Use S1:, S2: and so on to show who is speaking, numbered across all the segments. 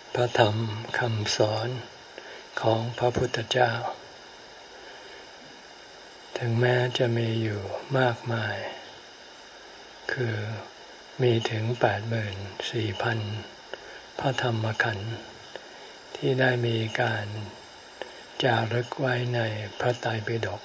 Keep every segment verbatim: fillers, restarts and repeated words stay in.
S1: พระธรรมคำสอนของพระพุทธเจ้าถึงแม้จะมีอยู่มากมายคือมีถึง แปดหมื่นสี่พัน พระธรรมขันธ์ที่ได้มีการจารึกไว้ในพระไตรปิฎก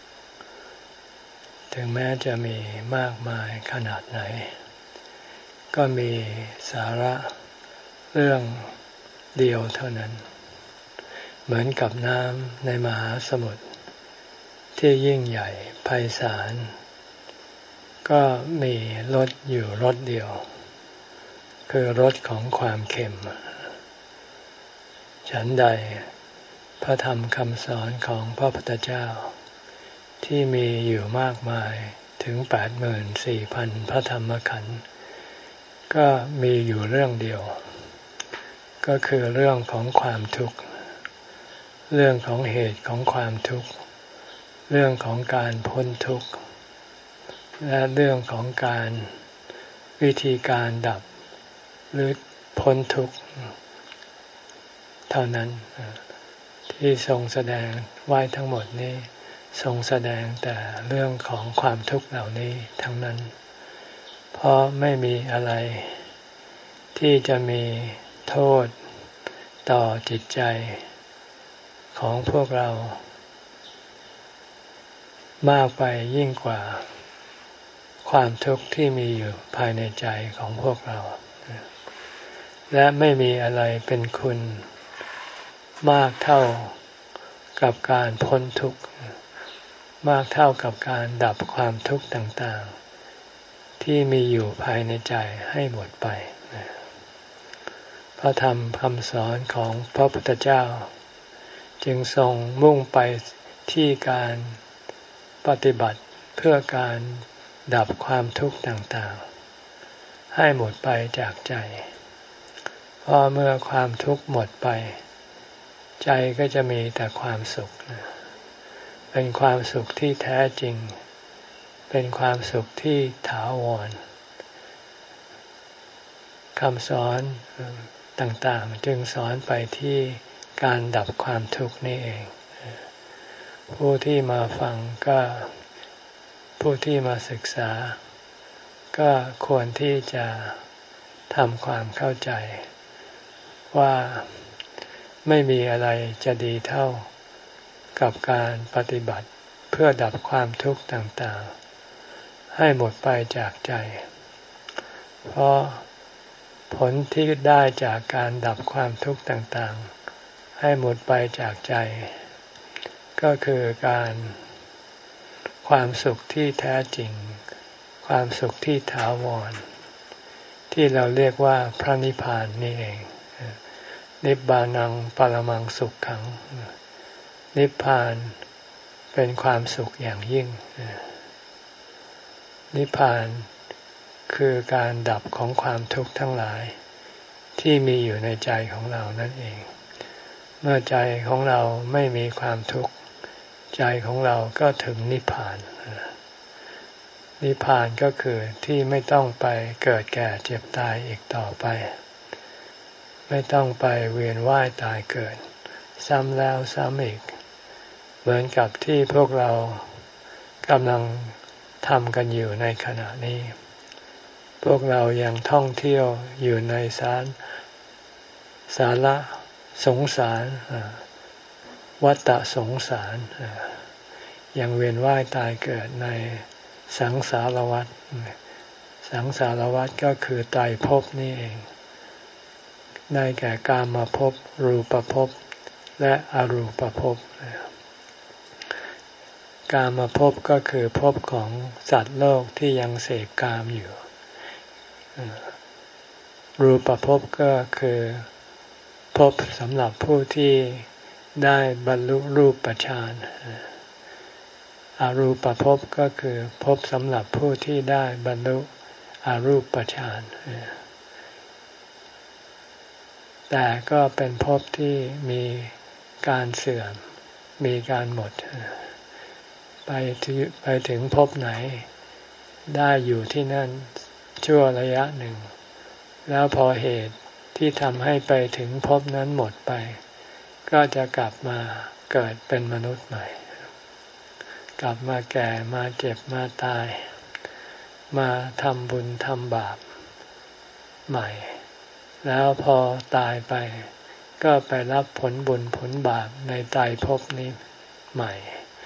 S1: ถึงแม้จะมีมากมายขนาดไหนก็มีสาระเรื่องเดียวเท่านั้นเหมือนกับน้ำในมหาสมุทรที่ยิ่งใหญ่ไพศาลก็มีรสอยู่รสเดียวคือรสของความเค็มฉันใดพระธรรมคำสอนของพระพุทธเจ้าที่มีอยู่มากมายถึง แปดหมื่นสี่พัน พระธรรมขันธ์ก็มีอยู่เรื่องเดียวก็คือเรื่องของความทุกข์เรื่องของเหตุของความทุกข์เรื่องของการพ้นทุกข์และเรื่องของการวิธีการดับหรือพ้นทุกข์เท่านั้นที่ทรงแสดงไว้ทั้งหมดนี้ทรงแสดงแต่เรื่องของความทุกข์เหล่านี้ทั้งนั้นเพราะไม่มีอะไรที่จะมีโทษต่อจิตใจของพวกเรามากไปยิ่งกว่าความทุกข์ที่มีอยู่ภายในใจของพวกเราและไม่มีอะไรเป็นคุณมากเท่ากับการพ้นทุกข์มากเท่ากับการดับความทุกข์ต่างๆที่มีอยู่ภายในใจให้หมดไปพระธรรมคำสอนของพระพุทธเจ้าจึงทรงมุ่งไปที่การปฏิบัติเพื่อการดับความทุกข์ต่างๆให้หมดไปจากใจเพราะเมื่อความทุกข์หมดไปใจก็จะมีแต่ความสุขเป็นความสุขที่แท้จริงเป็นความสุขที่ถาวรคำสอนต่างๆจึงสอนไปที่การดับความทุกข์นี่เองผู้ที่มาฟังก็ผู้ที่มาศึกษาก็ควรที่จะทำความเข้าใจว่าไม่มีอะไรจะดีเท่ากับการปฏิบัติเพื่อดับความทุกข์ต่างๆให้หมดไปจากใจเพราะผลที่ได้จากการดับความทุกข์ต่างๆให้หมดไปจากใจก็คือการความสุขที่แท้จริงความสุขที่ถาวรที่เราเรียกว่าพระนิพพานนี่เองนิบบานังปรมังสุขขังนิพพานเป็นความสุขอย่างยิ่งนิพพานคือการดับของความทุกข์ทั้งหลายที่มีอยู่ในใจของเรานั่นเองเมื่อใจของเราไม่มีความทุกข์ใจของเราก็ถึงนิพพานนิพพานก็คือที่ไม่ต้องไปเกิดแก่เจ็บตายอีกต่อไปไม่ต้องไปเวียนว่ายตายเกิดซ้ำแล้วซ้ำอีกเหมือนกับที่พวกเรากำลังทำกันอยู่ในขณะนี้พวกเรายังท่องเที่ยวอยู่ในสารสาระสงสารวัฏสงสารยังเวียนว่ายตายเกิดในสังสารวัฏสังสารวัฏก็คือไตรภพนี่เองได้แก่กามภพรูปภพและอรูปภพกามภพก็คือภพของสัตว์โลกที่ยังเสพกามอยู่รูปภพก็คือภพสำหรับผู้ที่ได้บรรลุรูปฌานอรูปภพก็คือภพสำหรับผู้ที่ได้บรรลุอรูปฌานแต่ก็เป็นภพที่มีการเสื่อมมีการหมดไปถึงไปถึงภพไหนได้อยู่ที่นั่นชั่วระยะหนึ่งแล้วพอเหตุที่ทำให้ไปถึงภพนั้นหมดไปก็จะกลับมาเกิดเป็นมนุษย์ใหม่กลับมาแก่มาเจ็บมาตายมาทำบุญทำบาปใหม่แล้วพอตายไปก็ไปรับผลบุญผลบาปในตายภพนี้ใหม่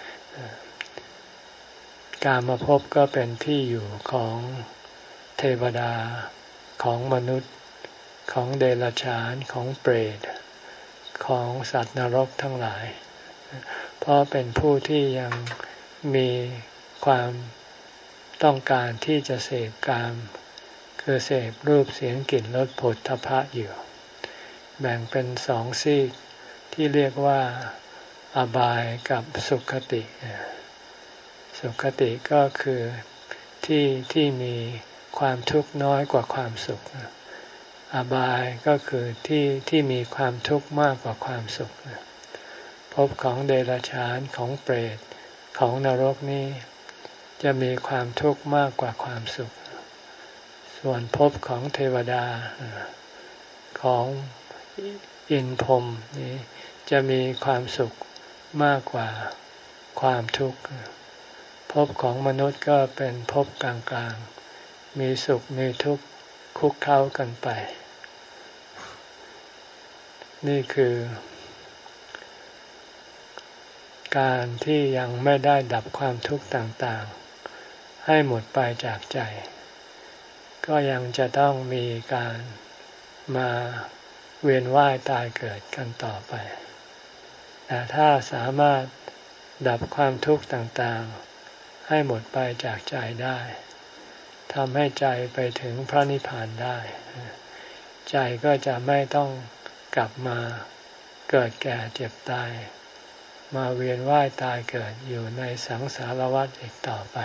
S1: กามภพก็เป็นที่อยู่ของเทวดาของมนุษย์ของเดรัจฉานของเปรตของสัตว์นรกทั้งหลายเพราะเป็นผู้ที่ยังมีความต้องการที่จะเสพกามคือเสพรูปเสียงกลิ่นรสโผฏฐัพพะอยู่แบ่งเป็นสองซีกที่เรียกว่าอบายกับสุคติสุคติก็คือที่ที่มีความทุกข์น้อยกว่าความสุขอบายก็คือที่ที่มีความทุกข์มากกว่าความสุขภพของเดรัจฉานของเปรตของนรกนี้จะมีความทุกข์มากกว่าความสุขส่วนภพของเทวดาของอินพรหมนี้จะมีความสุขมากกว่าความทุกข์ภพของมนุษย์ก็เป็นภพกลางๆมีสุขมีทุกข์คุกเข้ากันไปนี่คือการที่ยังไม่ได้ดับความทุกข์ต่างๆให้หมดไปจากใจก็ยังจะต้องมีการมาเวียนว่ายตายเกิดกันต่อไปแต่ถ้าสามารถดับความทุกข์ต่างๆให้หมดไปจากใจได้ทำให้ใจไปถึงพระนิพพานได้ใจก็จะไม่ต้องกลับมาเกิดแก่เจ็บตายมาเวียนว่ายตายเกิดอยู่ในสังสารวัฏอีกต่อไป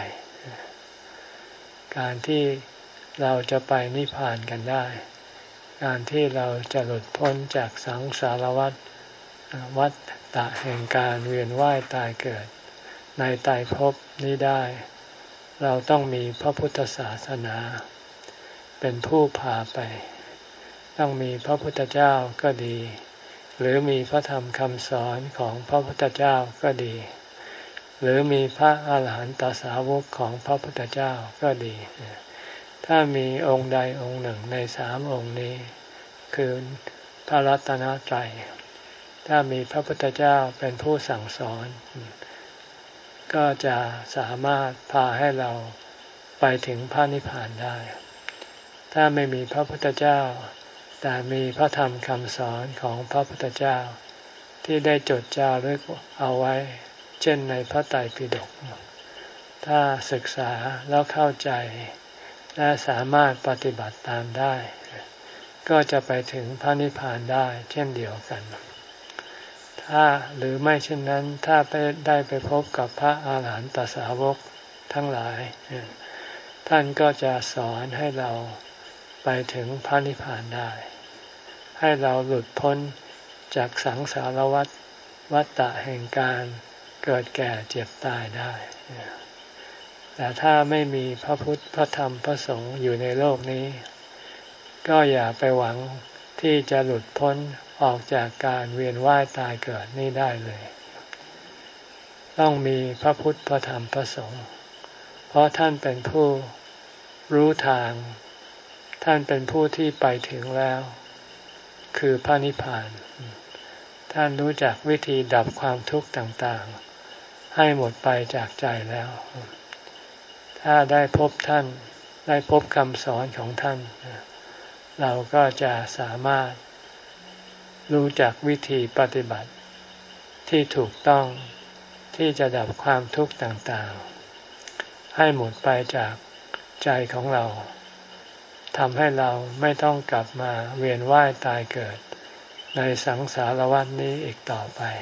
S1: การที่เราจะไปนิพพานกันได้การที่เราจะหลุดพ้นจากสังสารวัฏวัฏฏะแห่งการเวียนว่ายตายเกิดในตายภพนี้ได้เราต้องมีพระพุทธศาสนาเป็นผู้พาไปต้องมีพระพุทธเจ้าก็ดีหรือมีพระธรรมคำสอนของพระพุทธเจ้าก็ดีหรือมีพระอาหารหันตสาวกของพระพุทธเจ้าก็ดีถ้ามีองค์ใดองค์หนึ่งในสามองค์นี้คือพระรัตนตรัยถ้ามีพระพุทธเจ้าเป็นผู้สั่งสอนก็จะสามารถพาให้เราไปถึงพระนิพพานได้ถ้าไม่มีพระพุทธเจ้าแต่มีพระธรรมคำสอนของพระพุทธเจ้าที่ได้จดจารึกเอาไว้เช่นในพระไตรปิฎกถ้าศึกษาแล้วเข้าใจและสามารถปฏิบัติตามได้ก็จะไปถึงพระนิพพานได้เช่นเดียวกันถ้าหรือไม่เช่นนั้นถ้าไปได้ไปพบกับพระอาหารหันตสาวกทั้งหลายท่านก็จะสอนให้เราไปถึงพระนิพพานได้ให้เราหลุดพ้นจากสังสารวัฏวัฏฏะแห่งการเกิดแก่เจ็บตายได้แต่ถ้าไม่มีพระพุทธพระธรรมพระสงฆ์อยู่ในโลกนี้ก็อย่าไปหวังที่จะหลุดพ้นออกจากการเวียนว่ายตายเกิดนี้ได้เลยต้องมีพระพุทธพระธรรมพระสงฆ์เพราะท่านเป็นผู้รู้ทางท่านเป็นผู้ที่ไปถึงแล้วคือพระนิพพานท่านรู้จักวิธีดับความทุกข์ต่างๆให้หมดไปจากใจแล้วถ้าได้พบท่านได้พบคำสอนของท่านเราก็จะสามารถรู้จักวิธีปฏิบัติที่ถูกต้องที่จะดับความทุกข์ต่างๆให้หมดไปจากใจของเราทำให้เราไม่ต้องกลับมาเวียนว่ายตายเกิดในสังสารวัฏนี้อีกต่อไป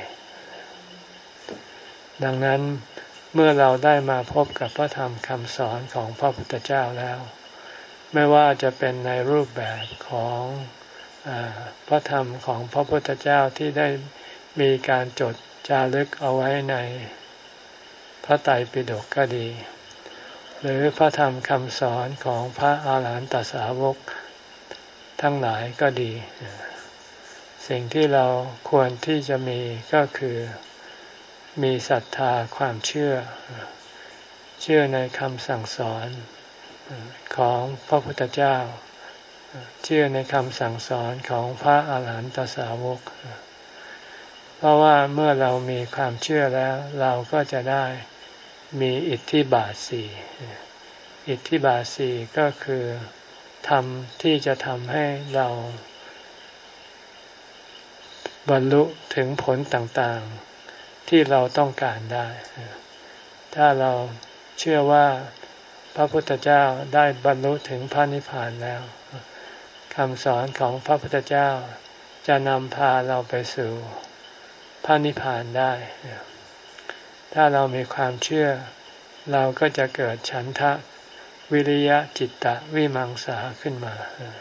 S1: ดังนั้นเมื่อเราได้มาพบกับพระธรรมคำสอนของพระพุทธเจ้าแล้วไม่ว่าจะเป็นในรูปแบบของพระธรรมของพระพุทธเจ้าที่ได้มีการจดจารึกเอาไว้ในพระไตรปิฎกก็ดีหรือพระธรรมคำสอนของพระอาหารหันตสาวกทั้งหลายก็ดีสิ่งที่เราควรที่จะมีก็คือมีศรัทธาความเชื่อเชื่อในคำสั่งสอนของพระพุทธเจ้าเชื่อในคำสั่งสอนของพระอาหารหันตสาวกเพราะว่าเมื่อเรามีความเชื่อแล้วเราก็จะได้มีอิทธิบาทสี่อิทธิบาทสี่ก็คือธรรมที่จะทำให้เราบรรลุถึงผลต่างๆที่เราต้องการได้ถ้าเราเชื่อว่าพระพุทธเจ้าได้บรรลุถึงพระนิพพานแล้วคำสอนของพระพุทธเจ้าจะนำพาเราไปสู่พระนิพพานได้ถ้าเรามีความเชื่อเราก็จะเกิดฉันทะวิริยะจิตตะวิมังสาขึ้นมา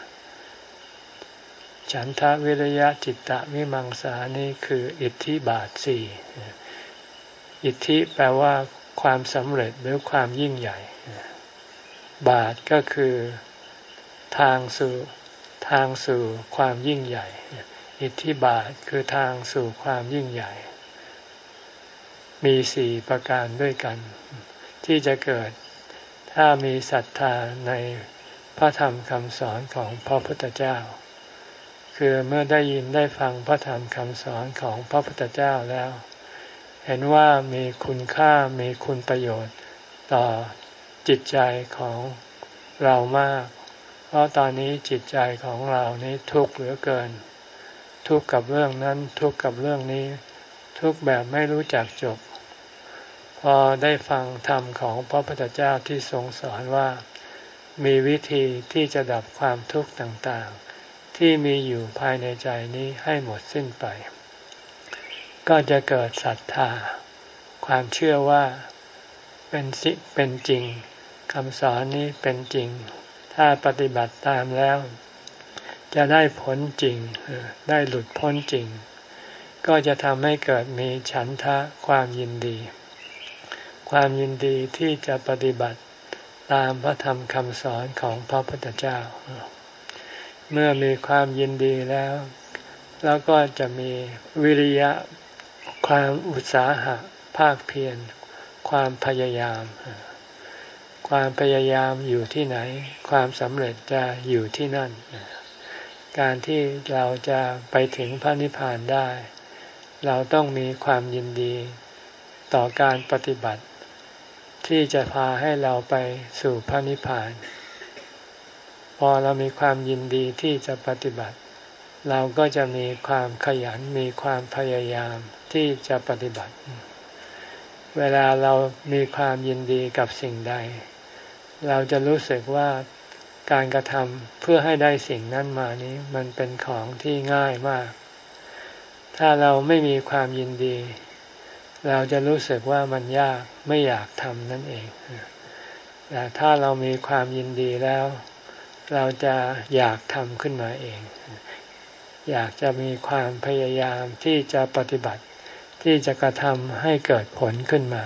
S1: ฉันทะวิริยะจิตตะวิมังสานี่คืออิทธิบาทสี่อิทธิแปลว่าความสำเร็จหรือความยิ่งใหญ่บาทก็คือทางสู่ทางสู่ความยิ่งใหญ่อิทธิบาทคือทางสู่ความยิ่งใหญ่มีสี่ประการด้วยกันที่จะเกิดถ้ามีศรัทธาในพระธรรมคำสอนของพระพุทธเจ้าคือเมื่อได้ยินได้ฟังพระธรรมคำสอนของพระพุทธเจ้าแล้วเห็นว่ามีคุณค่ามีคุณประโยชน์ต่อจิตใจของเรามากเพราะตอนนี้จิตใจของเรานี้ทุกข์เหลือเกินทุกข์กับเรื่องนั้นทุกข์กับเรื่องนี้ทุกข์แบบไม่รู้จักจบพอได้ฟังธรรมของพระพุทธเจ้าที่ทรงสอนว่ามีวิธีที่จะดับความทุกข์ต่างๆที่มีอยู่ภายในใจนี้ให้หมดสิ้นไปก็จะเกิดศรัทธาความเชื่อว่าเป็นสิเป็นจริงคำสอนนี้เป็นจริงถ้าปฏิบัติตามแล้วจะได้ผลจริงได้หลุดพ้นจริงก็จะทำให้เกิดมีฉันทะความยินดีความยินดีที่จะปฏิบัติตามพระธรรมคำสอนของพระพุทธเจ้าเมื่อมีความยินดีแล้วแล้วก็จะมีวิริยะความอุตสาหะภาคเพียรความพยายามความพยายามอยู่ที่ไหนความสำเร็จจะอยู่ที่นั่นการที่เราจะไปถึงพระนิพพานได้เราต้องมีความยินดีต่อการปฏิบัติที่จะพาให้เราไปสู่พระนิพพานพอเรามีความยินดีที่จะปฏิบัติเราก็จะมีความขยันมีความพยายามที่จะปฏิบัติเวลาเรามีความยินดีกับสิ่งใดเราจะรู้สึกว่าการกระทำเพื่อให้ได้สิ่งนั้นมานี้มันเป็นของที่ง่ายมากถ้าเราไม่มีความยินดีเราจะรู้สึกว่ามันยากไม่อยากทำนั่นเองแต่ถ้าเรามีความยินดีแล้วเราจะอยากทำขึ้นมาเองอยากจะมีความพยายามที่จะปฏิบัติที่จะกระทำให้เกิดผลขึ้นมา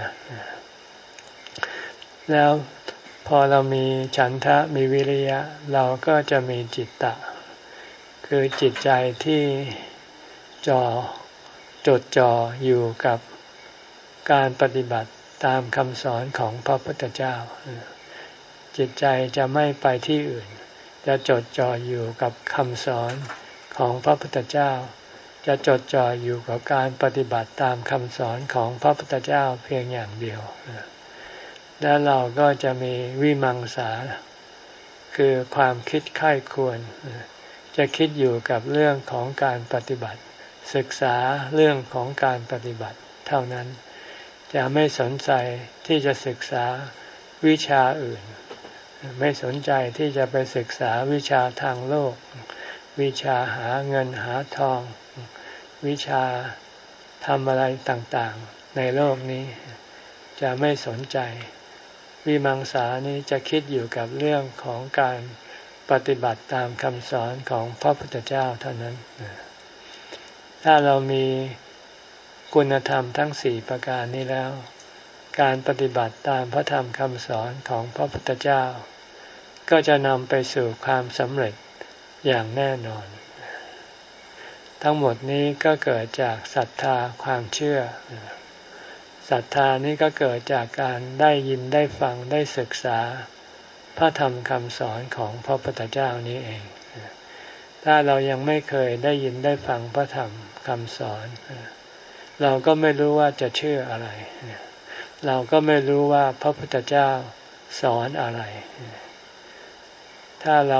S1: แล้วพอเรามีฉันทะมีวิริยะเราก็จะมีจิตตะคือจิตใจที่จ่อจดจ่ออยู่กับการปฏิบัติตามคำสอนของพระพุทธเจ้าจิตใจจะไม่ไปที่อื่นจะจดจ่ออยู่กับคำสอนของพระพุทธเจ้าจะจดจ่ออยู่กับการปฏิบัติตามคำสอนของพระพุทธเจ้าเพียงอย่างเดียวแล้วเราก็จะมีวิมังสาคือความคิดใคร่ครวญจะคิดอยู่กับเรื่องของการปฏิบัติศึกษาเรื่องของการปฏิบัติเท่านั้นจะไม่สนใจที่จะศึกษาวิชาอื่นไม่สนใจที่จะไปศึกษาวิชาทางโลกวิชาหาเงินหาทองวิชาทำอะไรต่างๆในโลกนี้จะไม่สนใจวิมังสานี้จะคิดอยู่กับเรื่องของการปฏิบัติตามคำสอนของพระพุทธเจ้าเท่านั้นถ้าเรามีคุณธรรมทั้งสี่ประการนี้แล้วการปฏิบัติตามพระธรรมคำสอนของพระพุทธเจ้าก็จะนำไปสู่ความสำเร็จอย่างแน่นอนทั้งหมดนี้ก็เกิดจากศรัทธาความเชื่อศรัทธานี้ก็เกิดจากการได้ยินได้ฟังได้ศึกษาพระธรรมคำสอนของพระพุทธเจ้านี้เองถ้าเรายังไม่เคยได้ยินได้ฟังพระธรรมคำสอนเราก็ไม่รู้ว่าจะเชื่ออะไรเราก็ไม่รู้ว่าพระพุทธเจ้าสอนอะไรถ้าเรา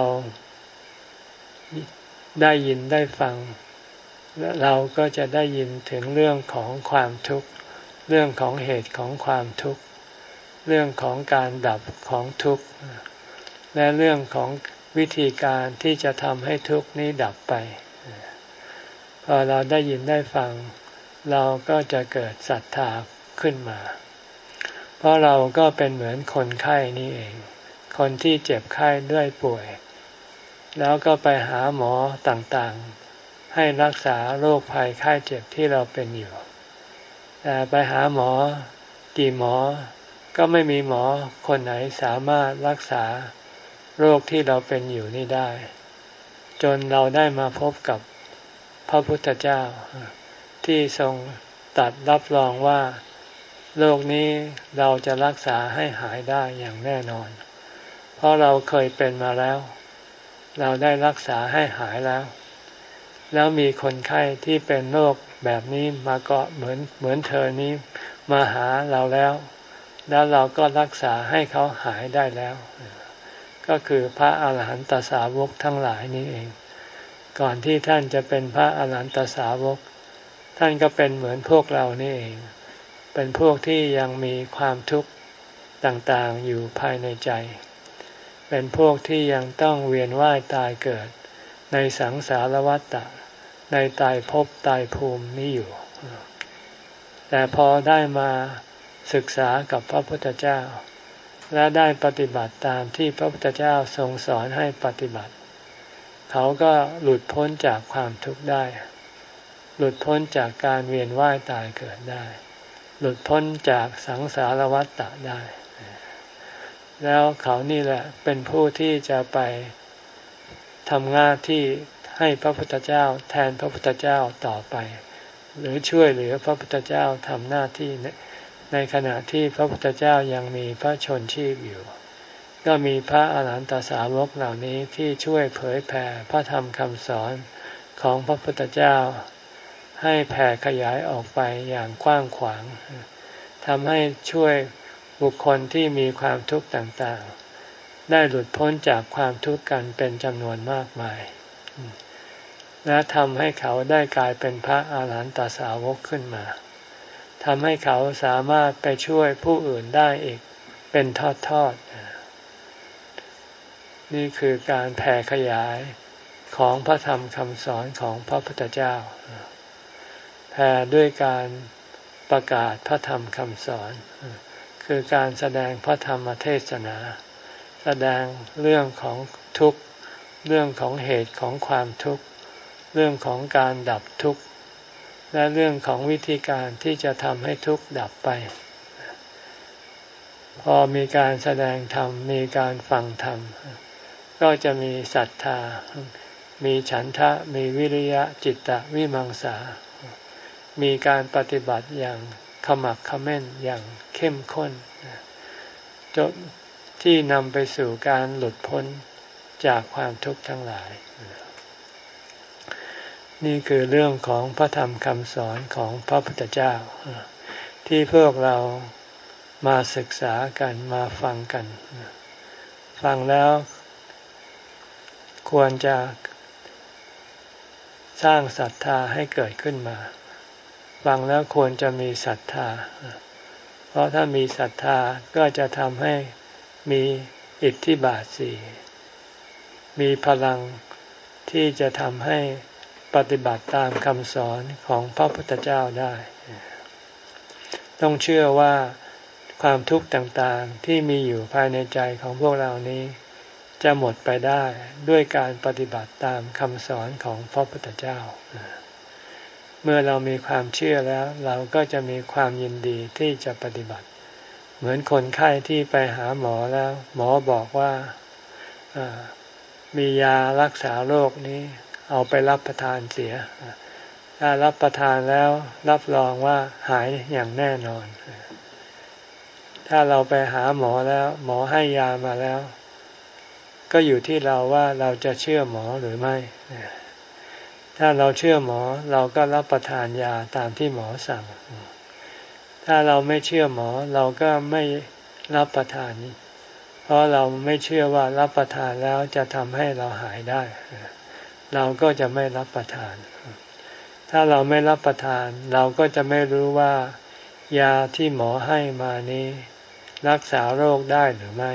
S1: ได้ยินได้ฟังเราก็จะได้ยินถึงเรื่องของความทุกข์เรื่องของเหตุของความทุกข์เรื่องของการดับของทุกข์และเรื่องของวิธีการที่จะทำให้ทุกข์นี้ดับไปพอเราได้ยินได้ฟังเราก็จะเกิดศรัทธาขึ้นมาเพราะเราก็เป็นเหมือนคนไข้นี่เองคนที่เจ็บไข้ด้วยป่วยแล้วก็ไปหาหมอต่างๆให้รักษาโรคภัยไข้เจ็บที่เราเป็นอยู่แต่ไปหาหมอกี่หมอก็ไม่มีหมอคนไหนสามารถรักษาโรคที่เราเป็นอยู่นี่ได้จนเราได้มาพบกับพระพุทธเจ้าที่ทรงตรัสรับรองว่าโรคนี้เราจะรักษาให้หายได้อย่างแน่นอนเพราะเราเคยเป็นมาแล้วเราได้รักษาให้หายแล้วแล้วมีคนไข้ที่เป็นโรคแบบนี้มาก็เหมือนเหมือนเธอนี้มาหาเราแล้วแล้วเราก็รักษาให้เขาหายได้แล้วก็คือพระอาหารหันตสาวกทั้งหลายนี้เองก่อนที่ท่านจะเป็นพระอาหารหันตสาวกท่านก็เป็นเหมือนพวกเรานี่เองเป็นพวกที่ยังมีความทุกข์ต่างๆอยู่ภายในใจเป็นพวกที่ยังต้องเวียนว่ายตายเกิดในสังสารวัฏฏะในตายภพตายภูมินี้อยู่แต่พอได้มาศึกษากับพระพุทธเจ้าและได้ปฏิบัติตามที่พระพุทธเจ้าทรงสอนให้ปฏิบัติเขาก็หลุดพ้นจากความทุกข์ได้หลุดพ้นจากการเวียนว่ายตายเกิดได้หลุดพ้นจากสังสารวัฏฏะได้แล้วเขานี่แหละเป็นผู้ที่จะไปทำหน้าที่ให้พระพุทธเจ้าแทนพระพุทธเจ้าต่อไปหรือช่วยเหลือพระพุทธเจ้าทำหน้าที่ในขณะที่พระพุทธเจ้ายังมีพระชนชีพอยู่ก็มีพระอาหารหันตสาวกเหล่านี้ที่ช่วยเผยแผ่พระธรรมคำสอนของพระพุทธเจ้าให้แผ่ขยายออกไปอย่างกว้างขวางทำให้ช่วยบุคคลที่มีความทุกข์ต่างๆได้หลุดพ้นจากความทุกข์กันเป็นจำนวนมากมายและทำให้เขาได้กลายเป็นพระอาหารหันตสาวกขึ้นมาทำให้เขาสามารถไปช่วยผู้อื่นได้อีกเป็นทอดๆนี่คือการแผ่ขยายของพระธรรมคำสอนของพระพุทธเจ้าแผ่ด้วยการประกาศพระธรรมคำสอนคือการแสดงพระธรรมเทศนาแสดงเรื่องของทุกข์เรื่องของเหตุของความทุกข์เรื่องของการดับทุกข์และเรื่องของวิธีการที่จะทำให้ทุกข์ดับไปพอมีการแสดงธรรมมีการฟังธรรมก็จะมีศรัทธามีฉันทะมีวิริยะจิตตะวิมังสามีการปฏิบัติอย่างขมักเขม้นอย่างเข้มข้นจนที่นำไปสู่การหลุดพ้นจากความทุกข์ทั้งหลายนี่คือเรื่องของพระธรรมคำสอนของพระพุทธเจ้าที่พวกเรามาศึกษากันมาฟังกันฟังแล้วควรจะสร้างศรัทธาให้เกิดขึ้นมาฟังแล้วควรจะมีศรัทธาเพราะถ้ามีศรัทธาก็จะทำให้มีอิทธิบาทสี่มีพลังที่จะทำให้ปฏิบัติตามคำสอนของพระพุทธเจ้าได้ต้องเชื่อว่าความทุกข์ต่างๆที่มีอยู่ภายในใจของพวกเรานี้จะหมดไปได้ด้วยการปฏิบัติตามคำสอนของพระพุทธเจ้าเมื่อเรามีความเชื่อแล้วเราก็จะมีความยินดีที่จะปฏิบัติเหมือนคนไข้ที่ไปหาหมอแล้วหมอบอกว่ามียารักษาโรคนี้เอาไปรับประทานเสียถ้ารับประทานแล้วรับรองว่าหายอย่างแน่นอนถ้าเราไปหาหมอแล้วหมอให้ยามาแล้วก็อยู่ที่เราว่าเราจะเชื่อหมอหรือไม่ถ้าเราเชื่อหมอเราก็รับประทานยาตามที่หมอสั่งถ้าเราไม่เชื่อหมอเราก็ไม่รับประทานเพราะเราไม่เชื่อว่ารับประทานแล้วจะทำให้เราหายได้เราก็จะไม่รับประทานถ้าเราไม่รับประทานเราก็จะไม่รู้ว่ายาที่หมอให้มานี้รักษาโรคได้หรือไม่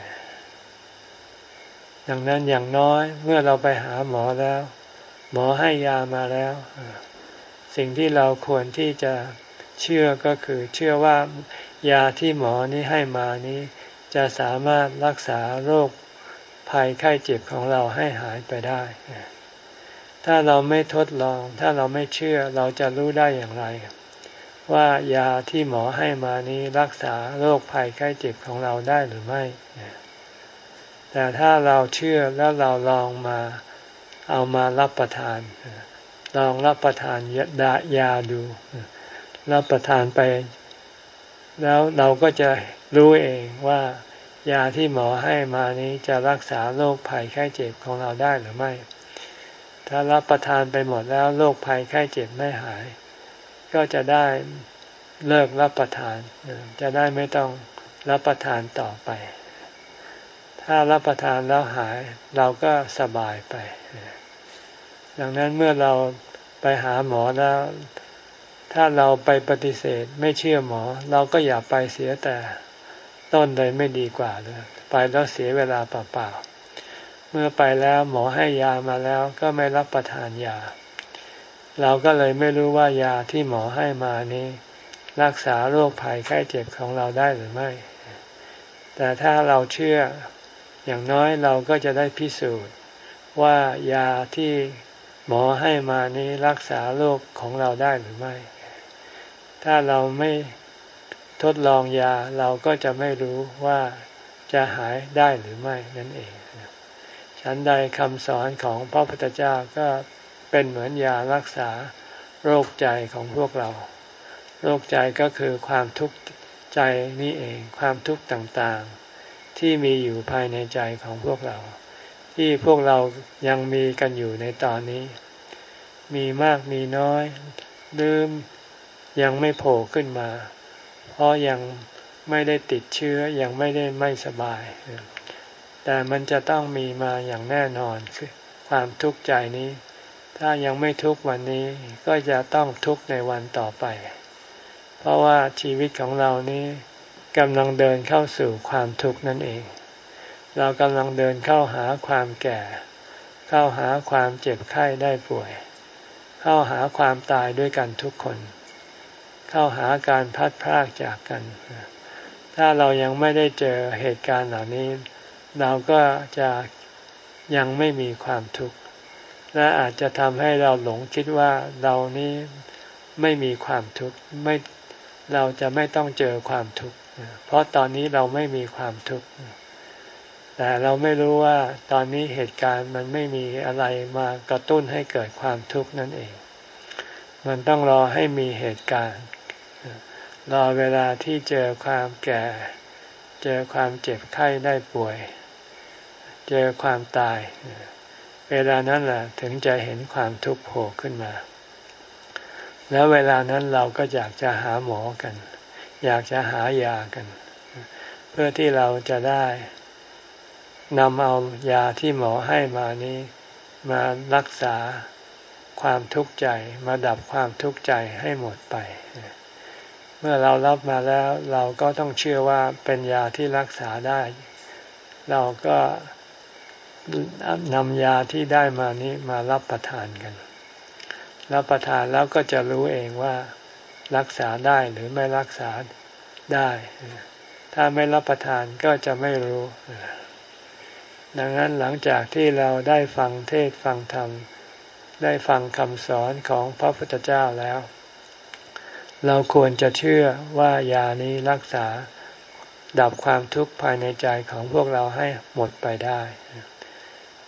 S1: ดังนั้นอย่างน้อยเมื่อเราไปหาหมอแล้วหมอให้ยามาแล้วสิ่งที่เราควรที่จะเชื่อก็คือเชื่อว่ายาที่หมอนี้ให้มานี้จะสามารถรักษาโรคภัยไข้เจ็บของเราให้หายไปได้ถ้าเราไม่ทดลองถ้าเราไม่เชื่อเราจะรู้ได้อย่างไรว่ายาที่หมอให้มานี้รักษาโรคภัยไข้เจ็บของเราได้หรือไม่แต่ถ้าเราเชื่อแล้วเราลองมาเอามารับประทานลองรับประทานยาดูรับประทานไปแล้วเราก็จะรู้เองว่ายาที่หมอให้มานี้จะรักษาโรคภัยไข้เจ็บของเราได้หรือไม่ถ้ารับประทานไปหมดแล้วโรคภัยไข้เจ็บไม่หายก็จะได้เลิกรับประทานจะได้ไม่ต้องรับประทานต่อไปถ้ารับประทานแล้วหายเราก็สบายไปดังนั้นเมื่อเราไปหาหมอแล้วถ้าเราไปปฏิเสธไม่เชื่อหมอเราก็อย่าไปเสียแต่ต้นเลยไม่ดีกว่าเลยไปแล้วเสียเวลาเปล่าๆเมื่อไปแล้วหมอให้ยามาแล้วก็ไม่รับประทานยาเราก็เลยไม่รู้ว่ายาที่หมอให้มานี้รักษาโรคภัยไข้เจ็บของเราได้หรือไม่แต่ถ้าเราเชื่ออย่างน้อยเราก็จะได้พิสูจน์ว่ายาที่หมอให้มานี้รักษาโรคของเราได้หรือไม่ถ้าเราไม่ทดลองยาเราก็จะไม่รู้ว่าจะหายได้หรือไม่นั่นเองฉันใดคำสอนของพระพุทธเจ้าก็เป็นเหมือนยารักษาโรคใจของพวกเราโรคใจก็คือความทุกข์ใจนี่เองความทุกข์ต่างๆที่มีอยู่ภายในใจของพวกเราที่พวกเรายังมีกันอยู่ในตอนนี้มีมากมีน้อยลืมยังไม่โผล่ขึ้นมาเพราะยังไม่ได้ติดเชื้อยังไม่ได้ไม่สบายแต่มันจะต้องมีมาอย่างแน่นอนคือความทุกข์ใจนี้ถ้ายังไม่ทุกข์วันนี้ก็จะต้องทุกข์ในวันต่อไปเพราะว่าชีวิตของเรานี้กำลังเดินเข้าสู่ความทุกข์นั่นเองเรากำลังเดินเข้าหาความแก่เข้าหาความเจ็บไข้ได้ป่วยเข้าหาความตายด้วยกันทุกคนเข้าหาการพัดพรากจากกันถ้าเรายังไม่ได้เจอเหตุการณ์เหล่านี้เราก็จะยังไม่มีความทุกข์และอาจจะทำให้เราหลงคิดว่าเรานี้ไม่มีความทุกข์ไม่เราจะไม่ต้องเจอความทุกข์เพราะตอนนี้เราไม่มีความทุกข์แต่เราไม่รู้ว่าตอนนี้เหตุการณ์มันไม่มีอะไรมากระตุ้นให้เกิดความทุกข์นั่นเองมันต้องรอให้มีเหตุการณ์รอเวลาที่เจอความแก่เจอความเจ็บไข้ได้ป่วยเจอความตายเวลานั้นแหละถึงจะเห็นความทุกข์โผล่ขึ้นมาแล้วเวลานั้นเราก็อยากจะหาหมอกันอยากจะหายากันเพื่อที่เราจะได้นำเอายาที่หมอให้มานี้มารักษาความทุกข์ใจมาดับความทุกข์ใจให้หมดไปเมื่อเรารับมาแล้วเราก็ต้องเชื่อว่าเป็นยาที่รักษาได้เราก็นำยาที่ได้มานี้มารับประทานกันรับประทานแล้วก็จะรู้เองว่ารักษาได้หรือไม่รักษาได้ถ้าไม่รับประทานก็จะไม่รู้ดังนั้นหลังจากที่เราได้ฟังเทศน์ฟังธรรมได้ฟังคำสอนของพระพุทธเจ้าแล้วเราควรจะเชื่อว่ายานี้รักษาดับความทุกข์ภายในใจของพวกเราให้หมดไปได้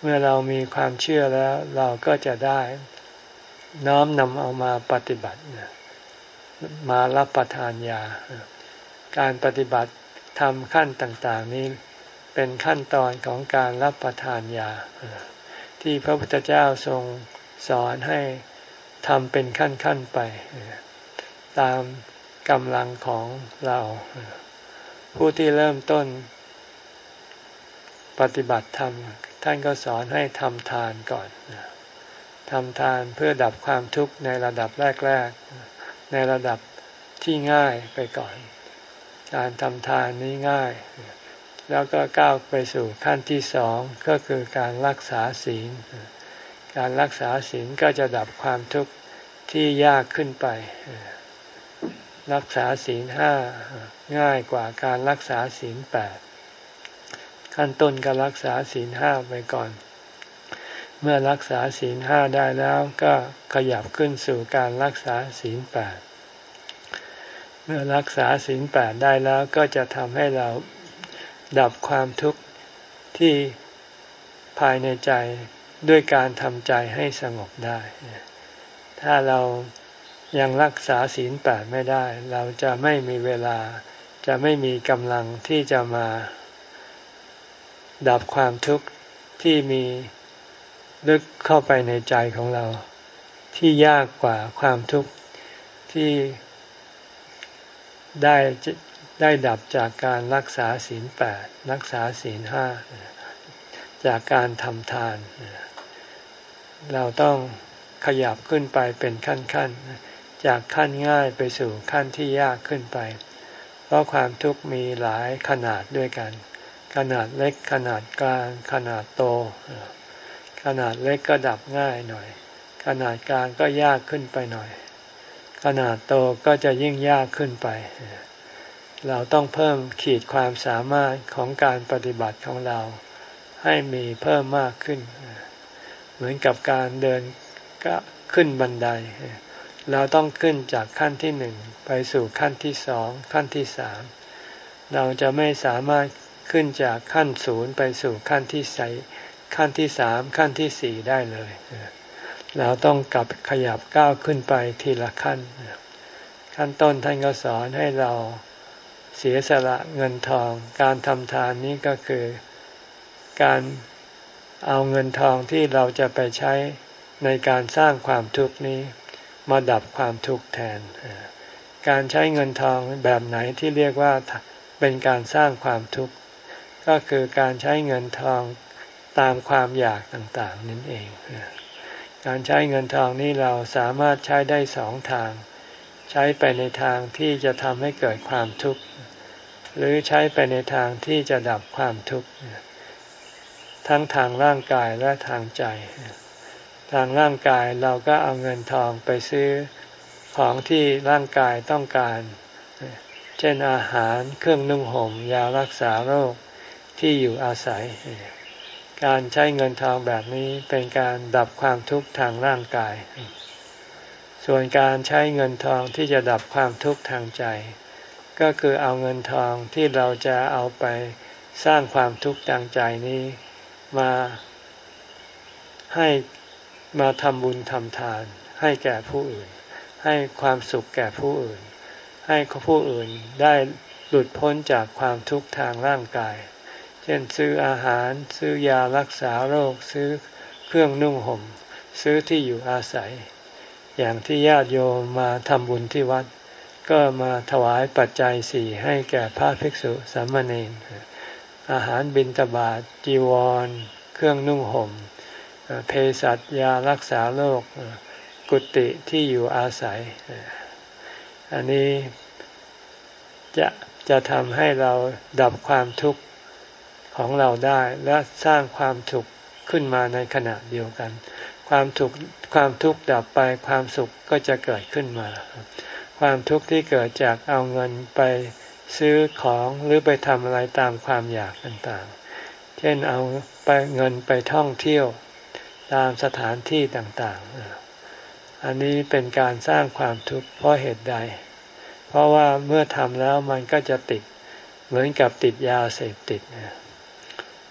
S1: เมื่อเรามีความเชื่อแล้วเราก็จะได้น้อมนำเอามาปฏิบัติมารับประทานยาการปฏิบัติทำขั้นต่างๆนี้เป็นขั้นตอนของการรับประทานยาที่พระพุทธเจ้าทรงสอนให้ทำเป็นขั้นๆไปตามกำลังของเราผู้ที่เริ่มต้นปฏิบัติธรรมท่านก็สอนให้ทำทานก่อนทำทานเพื่อดับความทุกข์ในระดับแรกๆในระดับที่ง่ายไปก่อนการทำทานนี้ง่ายแล้วก็ก้าวไปสู่ขั้นที่สองก็คือการรักษาศีลการรักษาศีลก็จะดับความทุกข์ที่ยากขึ้นไปรักษาศีลห้าง่ายกว่าการรักษาศีลแปดขั้นต้นก็รักษาศีลห้าไปก่อนเมื่อรักษาศีลห้าได้แล้วก็ขยับขึ้นสู่การรักษาศีลแปดเมื่อรักษาศีลแปดได้แล้วก็จะทำให้เราดับความทุกข์ที่ภายในใจด้วยการทำใจให้สงบได้ถ้าเรายังรักษาศีลแปดไม่ได้เราจะไม่มีเวลาจะไม่มีกำลังที่จะมาดับความทุกข์ที่มีลึกเข้าไปในใจของเราที่ยากกว่าความทุกข์ที่ได้ได้ดับจากการรักษาศีลแปดรักษาศีลห้าจากการทำทานเราต้องขยับขึ้นไปเป็นขั้นๆจากขั้นง่ายไปสู่ขั้นที่ยากขึ้นไปเพราะความทุกข์มีหลายขนาดด้วยกันขนาดเล็กขนาดกลางขนาดโตขนาดเล็กก็ดับง่ายหน่อยขนาดกลางก็ยากขึ้นไปหน่อยขนาดโตก็จะยิ่งยากขึ้นไปเราต้องเพิ่มขีดความสามารถของการปฏิบัติของเราให้มีเพิ่มมากขึ้นเหมือนกับการเดินก็ขึ้นบันไดเราต้องขึ้นจากขั้นที่หนึ่งไปสู่ขั้นที่สองขั้นที่สามเราจะไม่สามารถขึ้นจากขั้นศูนย์ไปสู่ขั้นที่ใสขั้นที่สามขั้นที่สี่ได้เลยเราต้องกลับขยับก้าวขึ้นไปทีละขั้นขั้นต้นท่านก็สอนให้เราเสียสละเงินทองการทำทานนี้ก็คือการเอาเงินทองที่เราจะไปใช้ในการสร้างความทุกข์นี้มาดับความทุกข์แทนการใช้เงินทองแบบไหนที่เรียกว่าเป็นการสร้างความทุกข์ก็คือการใช้เงินทองตามความอยากต่างๆนั่นเองการใช้เงินทองนี้เราสามารถใช้ได้สองทางใช้ไปในทางที่จะทำให้เกิดความทุกข์หรือใช้ไปในทางที่จะดับความทุกข์ทั้งทางร่างกายและทางใจทางร่างกายเราก็เอาเงินทองไปซื้อของที่ร่างกายต้องการเช่นอาหารเครื่องนุ่งห่มยารักษาโรคที่อยู่อาศัยการใช้เงินทองแบบนี้เป็นการดับความทุกข์ทางร่างกายส่วนการใช้เงินทองที่จะดับความทุกข์ทางใจก็คือเอาเงินทองที่เราจะเอาไปสร้างความทุกข์ทางใจนี้มาให้มาทำบุญทำทานให้แก่ผู้อื่นให้ความสุขแก่ผู้อื่นให้ผู้อื่นได้หลุดพ้นจากความทุกข์ทางร่างกายเช่นซื้ออาหารซื้อยารักษาโรคซื้อเครื่องนุ่งห่มซื้อที่อยู่อาศัยอย่างที่ญาติโยมมาทำบุญที่วัดก็มาถวายปัจจัยสี่ให้แก่พระภิกษุสามเณรอาหารบิณฑบาตจีวรเครื่องนุ่งห่มเภสัชยารักษาโรคกุฏิที่อยู่อาศัยอันนี้จะจะทำให้เราดับความทุกข์ของเราได้และสร้างความสุขขึ้นมาในขณะเดียวกันความทุกข์ความทุกข์ดับไปความสุขก็จะเกิดขึ้นมาความทุกข์ที่เกิดจากเอาเงินไปซื้อของหรือไปทำอะไรตามความอยากต่างๆเช่นเอาไปเงินไปท่องเที่ยวตามสถานที่ต่างๆอันนี้เป็นการสร้างความทุกข์เพราะเหตุใดเพราะว่าเมื่อทำแล้วมันก็จะติดเหมือนกับติดยาเสพติดพ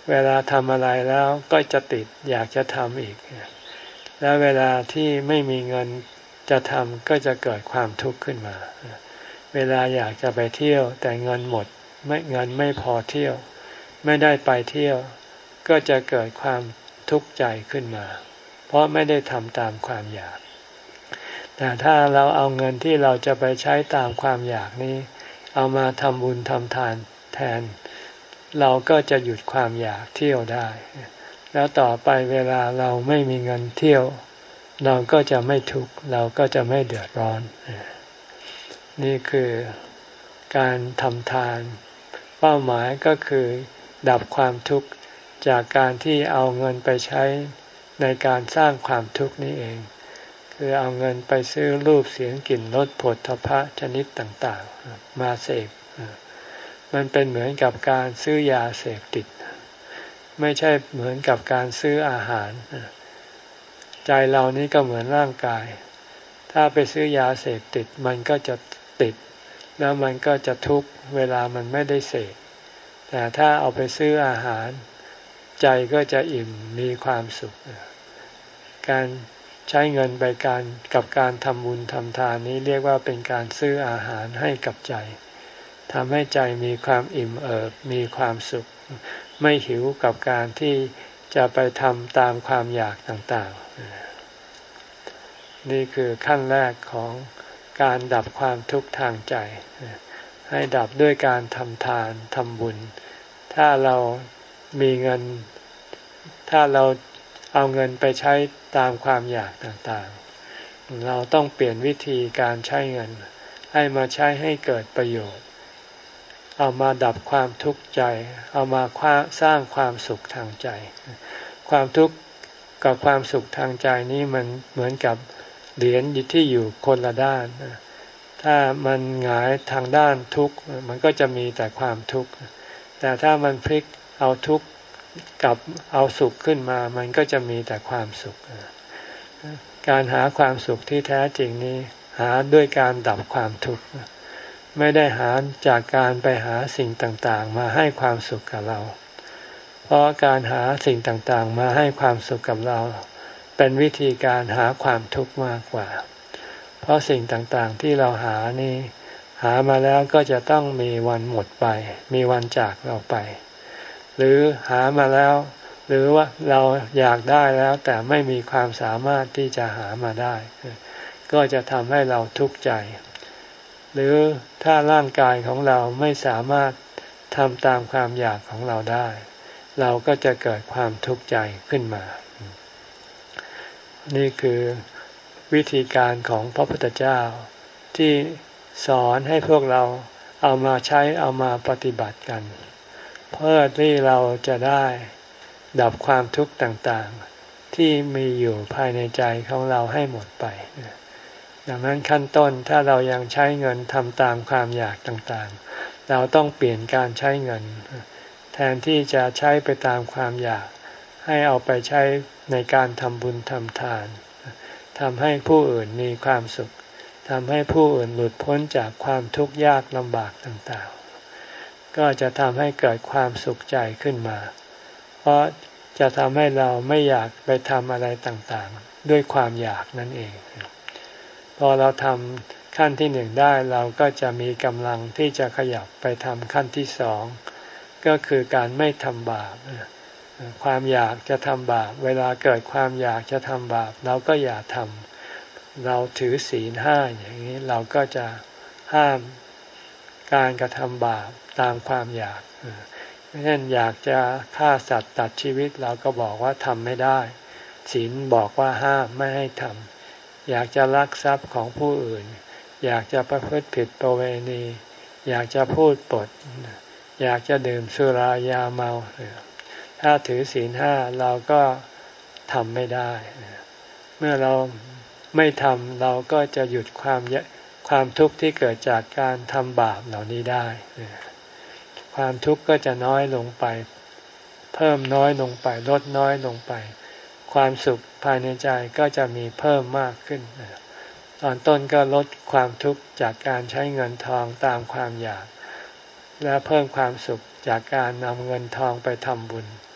S1: เวลาทำอะไรแล้วก็จะติดอยากจะทำอีกแล้วเวลาที่ไม่มีเงินจะทำก็จะเกิดความทุกข์ขึ้นมาเวลาอยากจะไปเที่ยวแต่เงินหมดไม่เงินไม่พอเที่ยวไม่ได้ไปเที่ยวก็จะเกิดความทุกข์ใจขึ้นมาเพราะไม่ได้ทำตามความอยากแต่ถ้าเราเอาเงินที่เราจะไปใช้ตามความอยากนี้เอามาทำบุญทำทานแทนเราก็จะหยุดความอยากเที่ยวได้แล้วต่อไปเวลาเราไม่มีเงินเที่ยวเราก็จะไม่ทุกข์เราก็จะไม่เดือดร้อนนี่คือการทำทานเป้าหมายก็คือดับความทุกข์จากการที่เอาเงินไปใช้ในการสร้างความทุกข์นี้เองคือเอาเงินไปซื้อรูปเสียงกลิ่นรสผลทพะชนิดต่างๆมาเสพมันเป็นเหมือนกับการซื้อยาเสพติดไม่ใช่เหมือนกับการซื้ออาหารใจเรานี่ก็เหมือนร่างกายถ้าไปซื้อยาเสพติดมันก็จะติดแล้วมันก็จะทุกข์เวลามันไม่ได้เสพแต่ถ้าเอาไปซื้ออาหารใจก็จะอิ่มมีความสุขการใช้เงินไปการกับการทำบุญทำทานนี้เรียกว่าเป็นการซื้ออาหารให้กับใจทำให้ใจมีความอิ่มเอิบมีความสุขไม่หิวกับการที่จะไปทำตามความอยากต่างๆนี่คือขั้นแรกของการดับความทุกข์ทางใจให้ดับด้วยการทำทานทำบุญถ้าเรามีเงินถ้าเราเอาเงินไปใช้ตามความอยากต่างๆเราต้องเปลี่ยนวิธีการใช้เงินให้มาใช้ให้เกิดประโยชน์เอามาดับความทุกข์ใจเอามาสร้างความสุขทางใจความทุกข์กับความสุขทางใจนี้มันเหมือนกับเหรียญที่อยู่คนละด้านถ้ามันหงายทางด้านทุกข์มันก็จะมีแต่ความทุกข์แต่ถ้ามันพลิกเอาทุกข์กับเอาสุขขึ้นมามันก็จะมีแต่ความสุขการหาความสุขที่แท้จริงนี้หาด้วยการดับความทุกข์ไม่ได้หาจากการไปหาสิ่งต่างๆมาให้ความสุขกับเราเพราะการหาสิ่งต่างๆมาให้ความสุขกับเราเป็นวิธีการหาความทุกข์มากกว่าเพราะสิ่งต่างๆที่เราหานี่หามาแล้วก็จะต้องมีวันหมดไปมีวันจากเราไปหรือหามาแล้วหรือว่าเราอยากได้แล้วแต่ไม่มีความสามารถที่จะหามาได้ก็จะทำให้เราทุกข์ใจหรือถ้าร่างกายของเราไม่สามารถทำตามความอยากของเราได้เราก็จะเกิดความทุกข์ใจขึ้นมานี่คือวิธีการของพระพุทธเจ้าที่สอนให้พวกเราเอามาใช้เอามาปฏิบัติกันเพื่อที่เราจะได้ดับความทุกข์ต่างๆที่มีอยู่ภายในใจของเราให้หมดไปดังนั้นขั้นต้นถ้าเรายังใช้เงินทำตามความอยากต่างๆเราต้องเปลี่ยนการใช้เงินแทนที่จะใช้ไปตามความอยากให้เอาไปใช้ในการทำบุญทำทานทำให้ผู้อื่นมีความสุขทำให้ผู้อื่นหลุดพ้นจากความทุกข์ยากลำบากต่างๆก็จะทำให้เกิดความสุขใจขึ้นมาเพราะจะทำให้เราไม่อยากไปทำอะไรต่างๆด้วยความอยากนั่นเองพอเราทำขั้นที่หนึ่งได้เราก็จะมีกำลังที่จะขยับไปทำขั้นที่สองก็คือการไม่ทำบาปความอยากจะทำบาปเวลาเกิดความอยากจะทำบาปเราก็อย่าทำเราถือศีลห้าอย่างนี้เราก็จะห้ามการกระทำบาปตามความอยากเช่นอยากจะฆ่าสัตว์ตัดชีวิตเราก็บอกว่าทำไม่ได้ศีลบอกว่าห้ามไม่ให้ทำอยากจะลักทรัพย์ของผู้อื่นอยากจะประพฤติผิดประเวณีอยากจะพูดปดอยากจะดื่มสุรายาเมาถ้าถือศีลห้าเราก็ทำไม่ได้เมื่อเราไม่ทำเราก็จะหยุดความความทุกข์ที่เกิดจากการทำบาปเหล่านี้ได้ความทุกข์ก็จะน้อยลงไปเพิ่มน้อยลงไปลดน้อยลงไปความสุขภายในใจก็จะมีเพิ่มมากขึ้นตอนต้นก็ลดความทุกข์จากการใช้เงินทองตามความอยากและเพิ่มความสุขจากการนำเงินทองไปทำบุญ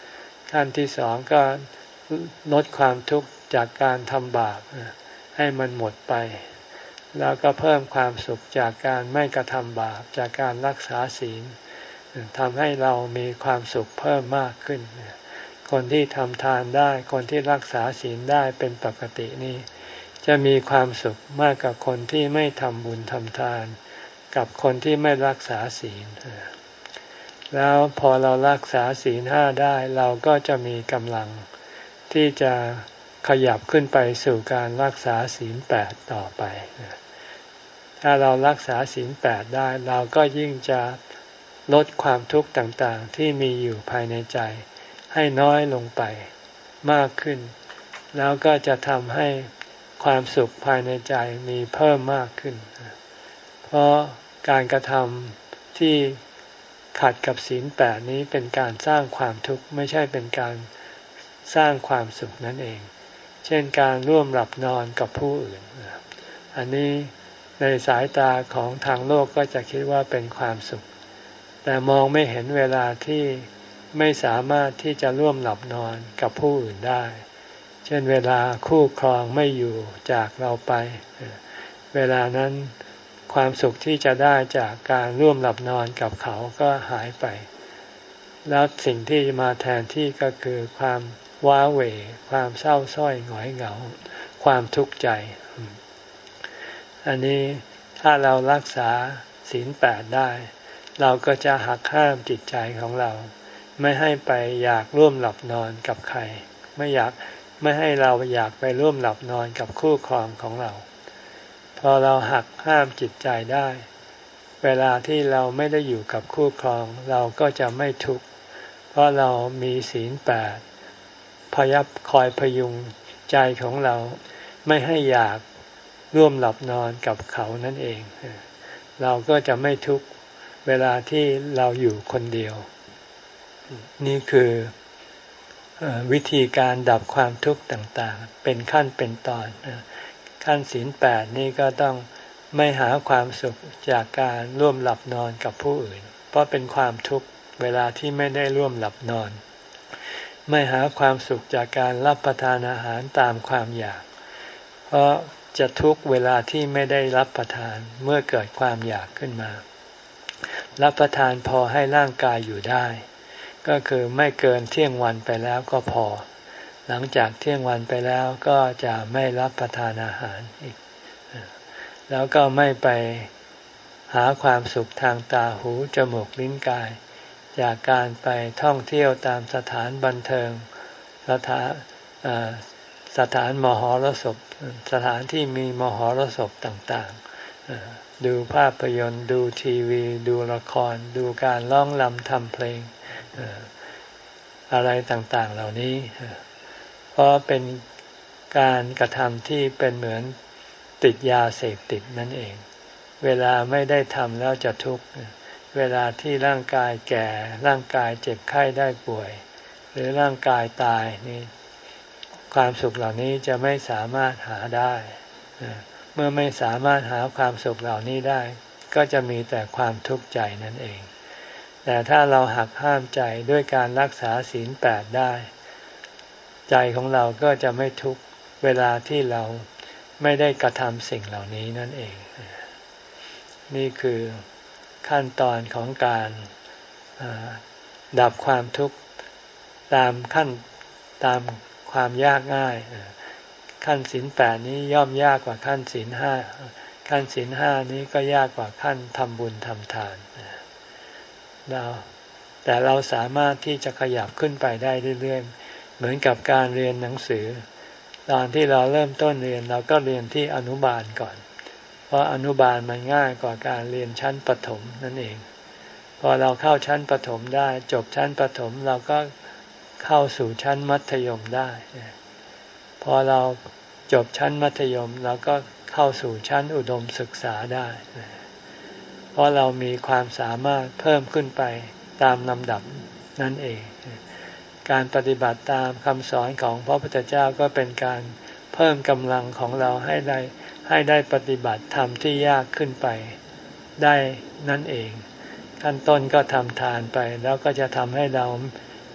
S1: ขั้นที่สองก็ลดความทุกข์จากการทำบาปให้มันหมดไปแล้วก็เพิ่มความสุขจากการไม่กระทำบาปจากการรักษาศีลทำให้เรามีความสุขเพิ่มมากขึ้นคนที่ทำทานได้คนที่รักษาศีลได้เป็นปกตินี่จะมีความสุขมากกว่าคนที่ไม่ทำบุญทำทานกับคนที่ไม่รักษาศีลแล้วพอเรารักษาศีลห้าได้เราก็จะมีกำลังที่จะขยับขึ้นไปสู่การรักษาศีลแปดต่อไปถ้าเรารักษาศีลแปดได้เราก็ยิ่งจะลดความทุกข์ต่างๆที่มีอยู่ภายในใจให้น้อยลงไปมากขึ้นแล้วก็จะทำให้ความสุขภายในใจมีเพิ่มมากขึ้นเพราะการกระทำที่ขัดกับศีลแปดนี้เป็นการสร้างความทุกข์ไม่ใช่เป็นการสร้างความสุขนั่นเองเช่นการร่วมหลับนอนกับผู้อื่นอันนี้ในสายตาของทางโลกก็จะคิดว่าเป็นความสุขแต่มองไม่เห็นเวลาที่ไม่สามารถที่จะร่วมหลับนอนกับผู้อื่นได้เช่นเวลาคู่ครองไม่อยู่จากเราไปเวลานั้นความสุขที่จะได้จากการร่วมหลับนอนกับเขาก็หายไปแล้วสิ่งที่มาแทนที่ก็คือความว้าเหวความเศร้าส้อยหงอยเหงาความทุกข์ใจอันนี้ถ้าเรารักษาศีลแปดได้เราก็จะหักห้ามจิตใจของเราไม่ให้ไปอยากร่วมหลับนอนกับใครไม่อยากไม่ให้เราอยากไปร่วมหลับนอนกับคู่ครองของเราพอเราหักห้ามจิตใจได้เวลาที่เราไม่ได้อยู่กับคู่ครองเราก็จะไม่ทุกข์เพราะเรามีศีลแปดพยับคอยพยุงใจของเราไม่ให้อยากร่วมหลับนอนกับเขานั่นเองเราก็จะไม่ทุกข์เวลาที่เราอยู่คนเดียวนี่คือวิธีการดับความทุกข์ต่างๆเป็นขั้นเป็นตอนขั้นศีลแปดนี่ก็ต้องไม่หาความสุขจากการร่วมหลับนอนกับผู้อื่นเพราะเป็นความทุกข์เวลาที่ไม่ได้ร่วมหลับนอนไม่หาความสุขจากการรับประทานอาหารตามความอยากเพราะจะทุกข์เวลาที่ไม่ได้รับประทานเมื่อเกิดความอยากขึ้นมารับประทานพอให้ร่างกายอยู่ได้ก็คือไม่เกินเที่ยงวันไปแล้วก็พอหลังจากเที่ยงวันไปแล้วก็จะไม่รับประทานอาหารอีกแล้วก็ไม่ไปหาความสุขทางตาหูจมูกลิ้นกายจากการไปท่องเที่ยวตามสถานบันเทิงสถานสถานมหรสพสถานที่มีมหรสพต่างๆดูภาพยนตร์ดูทีวีดูละครดูการร้องรำทำเพลงอะไรต่างๆเหล่านี้เพราะเป็นการกระทำที่เป็นเหมือนติดยาเสพติดนั่นเองเวลาไม่ได้ทำแล้วจะทุกข์เวลาที่ร่างกายแก่ร่างกายเจ็บไข้ได้ป่วยหรือร่างกายตายนี่ความสุขเหล่านี้จะไม่สามารถหาได้เมื่อไม่สามารถหาความสุขเหล่านี้ได้ก็จะมีแต่ความทุกข์ใจนั่นเองแต่ถ้าเราหักห้ามใจด้วยการรักษาศีลแปดได้ใจของเราก็จะไม่ทุกข์เวลาที่เราไม่ได้กระทำสิ่งเหล่านี้นั่นเองนี่คือขั้นตอนของการดับความทุกข์ตามขั้นตามความยากง่ายขั้นศีลแปดนี้ย่อมยากกว่าขั้นศีลห้าขั้นศีลห้านี้ก็ยากกว่าขั้นทำบุญทำทานเราแต่เราสามารถที่จะขยับขึ้นไปได้เรื่อยๆเหมือนกับการเรียนหนังสือตอนที่เราเริ่มต้นเรียนเราก็เรียนที่อนุบาลก่อนเพราะอนุบาลมันง่ายกว่าการเรียนชั้นประถมนั่นเองพอเราเข้าชั้นประถมได้จบชั้นประถมเราก็เข้าสู่ชั้นมัธยมได้พอเราจบชั้นมัธยมเราก็เข้าสู่ชั้นอุดมศึกษาได้เพราะเรามีความสามารถเพิ่มขึ้นไปตามลำดับนั่นเองการปฏิบัติตามคำสอนของพระพุทธเจ้าก็เป็นการเพิ่มกำลังของเราให้ได้ให้ได้ปฏิบัติธรรมที่ยากขึ้นไปได้นั่นเองขั้นต้นก็ทำทานไปแล้วก็จะทำให้เรา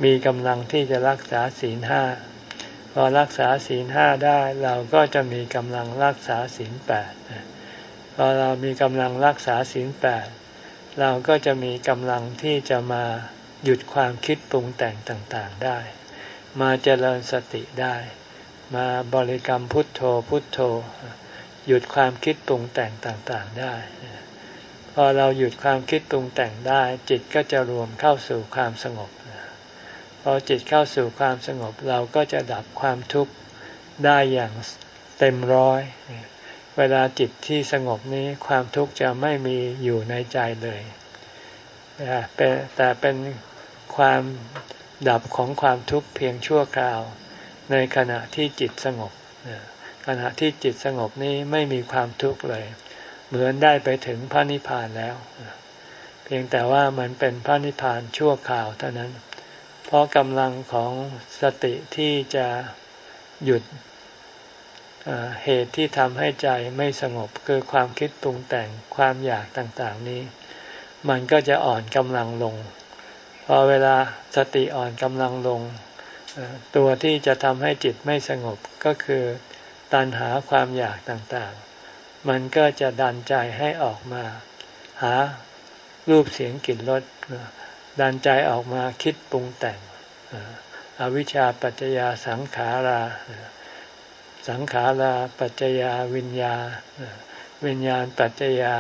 S1: มีกำลังที่จะรักษาศีลห้าพอรักษาศีลห้าได้เราก็จะมีกำลังรักษาศีลแปดพอเรามีกำลังรักษาศีลแปดเราก็จะมีกำลังที่จะมาหยุดความคิดปรุงแต่งต่างๆได้มาเจริญสติได้มาบริกรรมพุทโธพุทโธหยุดความคิดปรุงแต่งต่างๆได้พอเราหยุดความคิดปรุงแต่งได้จิตก็จะรวมเข้าสู่ความสงบพอจิตเข้าสู่ความสงบเราก็จะดับความทุกข์ได้อย่างเต็มร้อยเวลาจิตที่สงบนี้ความทุกข์จะไม่มีอยู่ในใจเลยแต่เป็นความดับของความทุกข์เพียงชั่วคราวในขณะที่จิตสงบขณะที่จิตสงบนี้ไม่มีความทุกข์เลยเหมือนได้ไปถึงพระนิพพานแล้วเพียงแต่ว่ามันเป็นพระนิพพานชั่วคราวเท่านั้นเพราะกำลังของสติที่จะหยุดเหตุที่ทำให้ใจไม่สงบคือความคิดปรุงแต่งความอยากต่างๆนี้มันก็จะอ่อนกำลังลงพอเวลาสติอ่อนกำลังลงตัวที่จะทำให้จิตไม่สงบก็คือตัณหาความอยากต่างๆมันก็จะดันใจให้ออกมาหารูปเสียงกลิ่นรสดันใจออกมาคิดปรุงแต่งอวิชชาปัจจยาสังขาราสังขาราปัจจยาวิญญาวิญญาณปัจจยา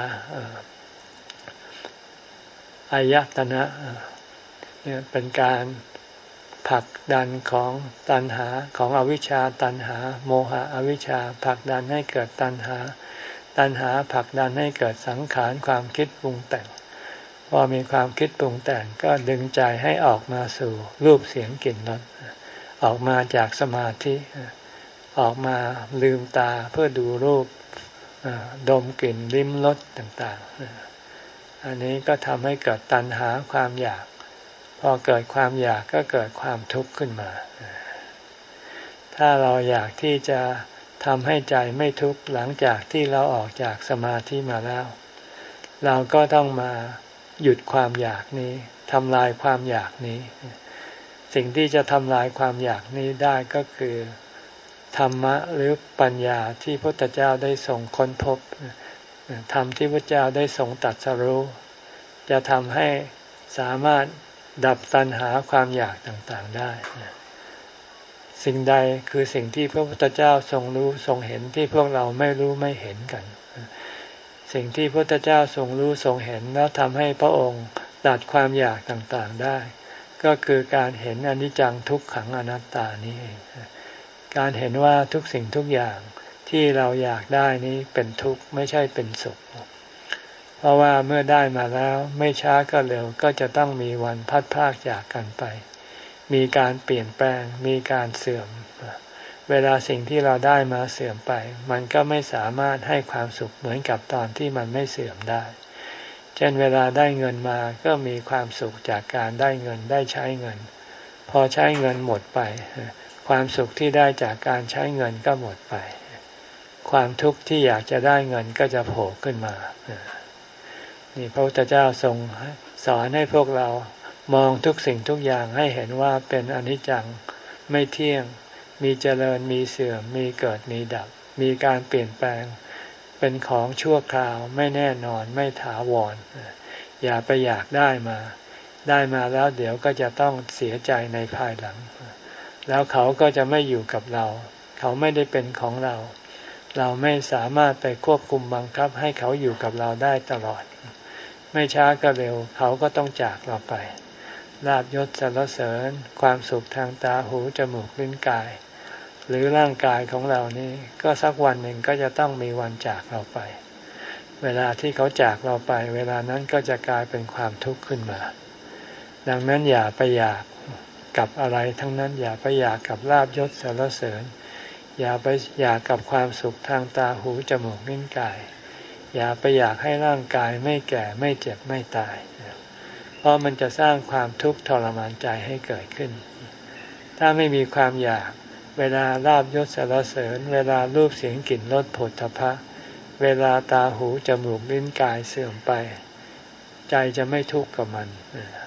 S1: อายตนะเนี่ยเป็นการผลักดันของตัณหาของอวิชชาตัณหาโมหะอวิชชาผลักดันให้เกิดตัณหาตัณหาผลักดันให้เกิดสังขารความคิดปรุงแต่งพอมีความคิดปรุงแต่งก็ดึงใจให้ออกมาสู่รูปเสียงกลิ่นรสออกมาจากสมาธิออกมาลืมตาเพื่อดูรูปดมกลิ่นลิ้มรสต่างๆอันนี้ก็ทำให้เกิดตัณหาความอยากพอเกิดความอยากก็เกิดความทุกข์ขึ้นมาถ้าเราอยากที่จะทำให้ใจไม่ทุกข์หลังจากที่เราออกจากสมาธิมาแล้วเราก็ต้องมาหยุดความอยากนี้ทำลายความอยากนี้สิ่งที่จะทำลายความอยากนี้ได้ก็คือธรรมะหรือปัญญาที่พระพุทธเจ้าได้ทรงค้นพบธรรมที่พระเจ้าได้ทรงตรัสรู้จะทำให้สามารถดับตัณหาความอยากต่างๆได้สิ่งใดคือสิ่งที่พระพุทธเจ้าทรงรู้ทรงเห็นที่พวกเราไม่รู้ไม่เห็นกันสิ่งที่พระพุทธเจ้าทรงรู้ทรงเห็นแล้วทำให้พระองค์ตัดความอยากต่างๆได้ก็คือการเห็นอนิจจังทุกขังอนัตตานี้เองการเห็นว่าทุกสิ่งทุกอย่างที่เราอยากได้นี้เป็นทุกข์ไม่ใช่เป็นสุขเพราะว่าเมื่อได้มาแล้วไม่ช้าก็เร็วก็จะต้องมีวันพัดพรากจากกันไปมีการเปลี่ยนแปลงมีการเสื่อมเวลาสิ่งที่เราได้มาเสื่อมไปมันก็ไม่สามารถให้ความสุขเหมือนกับตอนที่มันไม่เสื่อมได้เช่นเวลาได้เงินมาก็มีความสุขจากการได้เงินได้ใช้เงินพอใช้เงินหมดไปความสุขที่ได้จากการใช้เงินก็หมดไปความทุกข์ที่อยากจะได้เงินก็จะโผล่ขึ้นมานี่พระพุทธเจ้าทรงสอนให้พวกเรามองทุกสิ่งทุกอย่างให้เห็นว่าเป็นอนิจจังไม่เที่ยงมีเจริญมีเสื่อมมีเกิดมีดับมีการเปลี่ยนแปลงเป็นของชั่วคราวไม่แน่นอนไม่ถาวรอย่าไปอยากได้มาได้มาแล้วเดี๋ยวก็จะต้องเสียใจในภายหลังแล้วเขาก็จะไม่อยู่กับเราเขาไม่ได้เป็นของเราเราไม่สามารถไปควบคุมบังคับให้เขาอยู่กับเราได้ตลอดไม่ช้าก็เร็วเขาก็ต้องจากเราไปลาภยศสรรเสริญความสุขทางตาหูจมูกลิ้นกายหรือร่างกายของเรานี่ก็สักวันหนึ่งก็จะต้องมีวันจากเราไปเวลาที่เขาจากเราไปเวลานั้นก็จะกลายเป็นความทุกข์ขึ้นมาดังนั้นอย่าไปอยากกับอะไรทั้งนั้นอย่าไปอยากกับลาภยศสรรเสริญอย่าไปอยากกับความสุขทางตาหูจมูกลิ้นกายอย่าไปอยากให้ร่างกายไม่แก่ไม่เจ็บไม่ตายเพราะมันจะสร้างความทุกข์ทรมานใจให้เกิดขึ้นถ้าไม่มีความอยากเวลาลาภยศสรรเสริญเวลารูปเสียงกลิ่นรสโผฏฐัพพะเวลาตาหูจมูกลิ้นกายเสื่อมไปใจจะไม่ทุกข์กับมัน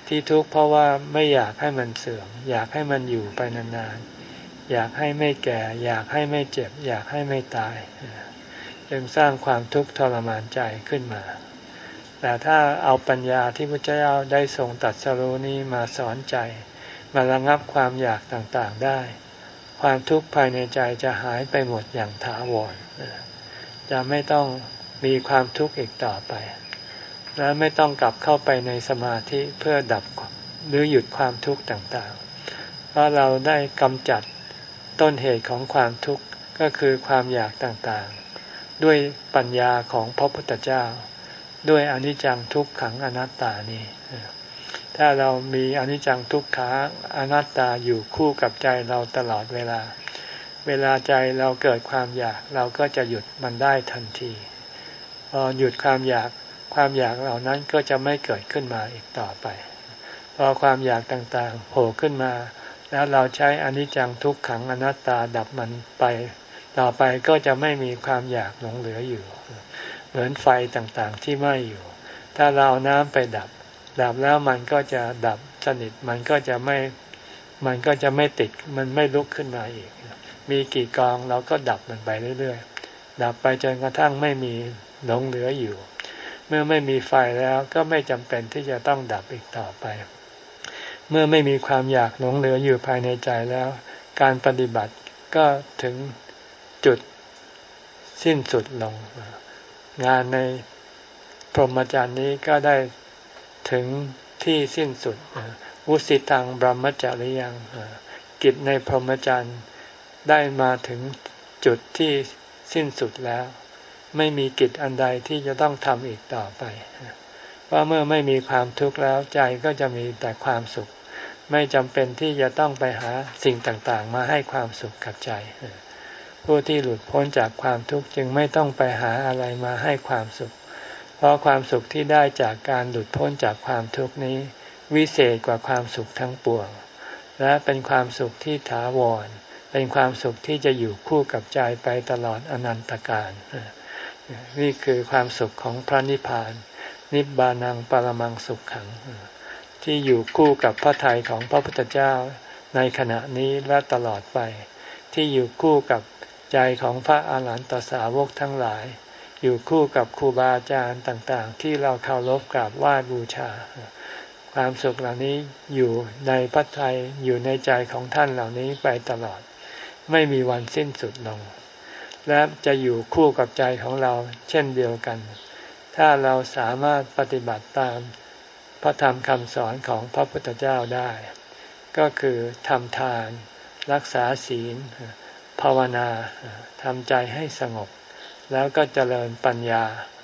S1: ที่ทุกข์เพราะว่าไม่อยากให้มันเสื่อมอยากให้มันอยู่ไปนานๆอยากให้ไม่แก่อยากให้ไม่เจ็บอยากให้ไม่ตายจึงสร้างความทุกข์ทรมานใจขึ้นมาแต่ถ้าเอาปัญญาที่พระเจ้าได้ทรงตรัสรู้นี้มาสอนใจมาระงับความอยากต่างๆได้ความทุกข์ภายในใจจะหายไปหมดอย่างถาวรจะไม่ต้องมีความทุกข์อีกต่อไปและไม่ต้องกลับเข้าไปในสมาธิเพื่อดับหรือหยุดความทุกข์ต่างๆเพราะเราได้กำจัดต้นเหตุของความทุกข์ก็คือความอยากต่างๆด้วยปัญญาของพระพุทธเจ้าด้วยอนิจจังทุกขังอนัตตานี้ถ้าเรามีอนิจจังทุกขังอนัตตาอยู่คู่กับใจเราตลอดเวลาเวลาใจเราเกิดความอยากเราก็จะหยุดมันได้ทันทีพอหยุดความอยากความอยากเหล่านั้นก็จะไม่เกิดขึ้นมาอีกต่อไปพอความอยากต่างๆโผล่ขึ้นมาแล้วเราใช้อนิจจังทุกขังอนัตตาดับมันไปต่อไปก็จะไม่มีความอยากหลงเหลืออยู่เหมือนไฟต่างๆที่ไหม้อยู่ถ้าเราเอาน้ำไปดับดับแล้วมันก็จะดับสนิทมันก็จะไม่มันก็จะไม่ติดมันไม่ลุกขึ้นมาอีกมีกี่กองเราก็ดับมันไปเรื่อยๆดับไปจนกระทั่งไม่มีหลงเหลืออยู่เมื่อไม่มีไฟแล้วก็ไม่จำเป็นที่จะต้องดับอีกต่อไปเมื่อไม่มีความอยากหลงเหลืออยู่ภายในใจแล้วการปฏิบัติก็ถึงจุดสิ้นสุดลงงานในพรหมจรรย์นี้ก็ได้ถึงที่สิ้นสุดวุสิตังบรหมจาริยังกิจในพรหมจรรย์ได้มาถึงจุดที่สิ้นสุดแล้วไม่มีกิจอันใดที่จะต้องทำอีกต่อไปเพราะเมื่อไม่มีความทุกข์แล้วใจก็จะมีแต่ความสุขไม่จำเป็นที่จะต้องไปหาสิ่งต่างๆมาให้ความสุขกับใจผู้ที่หลุดพ้นจากความทุกข์จึงไม่ต้องไปหาอะไรมาให้ความสุขเพราะความสุขที่ได้จากการหลุดพ้นจากความทุกข์นี้วิเศษกว่าความสุขทั้งปวงและเป็นความสุขที่ถาวรเป็นความสุขที่จะอยู่คู่กับใจไปตลอดอนันตกาลนี่คือความสุขของพระนิพพานนิบบานังปรมังสุขขังที่อยู่คู่กับพระทัยของพระพุทธเจ้าในขณะนี้และตลอดไปที่อยู่คู่กับใจของพระอาหารหันตสาวกทั้งหลายอยู่คู่กับครูบาอาจารย์ต่างๆที่เราเคารพกราบไหว้บูชาความสุขเหล่านี้อยู่ในพระทัยอยู่ในใจของท่านเหล่านี้ไปตลอดไม่มีวันสิ้นสุดลงและจะอยู่คู่กับใจของเราเช่นเดียวกันถ้าเราสามารถปฏิบัติตามพระธรรมคำสอนของพระพุทธเจ้าได้ก็คือทำทานรักษาศีลภาวนาทำใจให้สงบแล้วก็เจริญปัญญา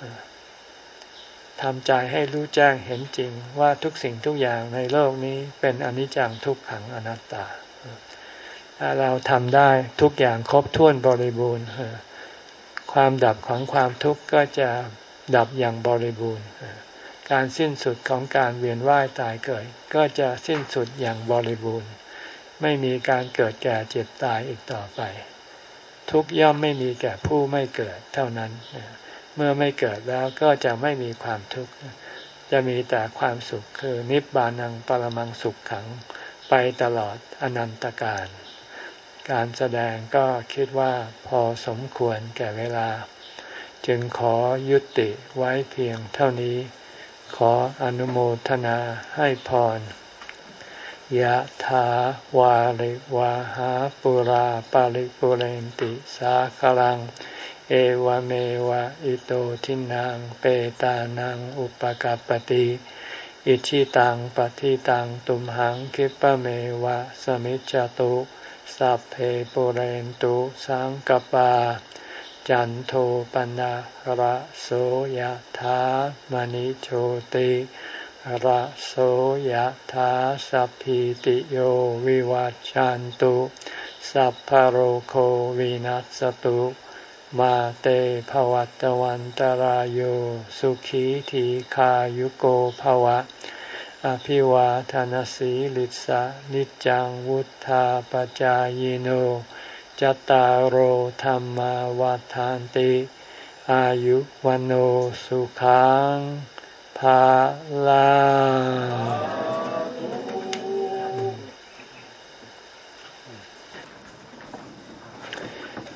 S1: ทำใจให้รู้แจ้งเห็นจริงว่าทุกสิ่งทุกอย่างในโลกนี้เป็นอนิจจังทุกขังอนัตตาถ้าเราทำได้ทุกอย่างครบถ้วนบริบูรณ์ความดับของความทุกข์ก็จะดับอย่างบริบูรณ์การสิ้นสุดของการเวียนว่ายตายเกิดก็จะสิ้นสุดอย่างบริบูรณ์ไม่มีการเกิดแก่เจ็บตายอีกต่อไปทุกข์ย่อมไม่มีแก่ผู้ไม่เกิดเท่านั้นเมื่อไม่เกิดแล้วก็จะไม่มีความทุกข์จะมีแต่ความสุขคือนิบบานังปรมังสุขขังไปตลอดอนันตกาลการแสดงก็คิดว่าพอสมควรแก่เวลาจึงขอยุติไว้เพียงเท่านี้ขออนุโมทนาให้พรยะถาวาริวาหาปุราปาริปุเรนติสาคลังเอวเมวะอิโตทินังเปตานังอุปกัปปติอิชิตังปฏิตังตุมหังคิปะเมวะสมิจจตุสัพเพปุเรนตุสังกปาจันโทปนะระโสยถามณิโชติระโสยถาสัพพิติโยวิวัจจันตุสัพพะโรโควินัสตุมาเตภวัตวันตารโยสุขีทีขายุโกภวะอภิวาทานสีลิสะนิจังวุธาปจายโนจตารโหธรรมวาทานติอายุวันโอสุขังภาลัง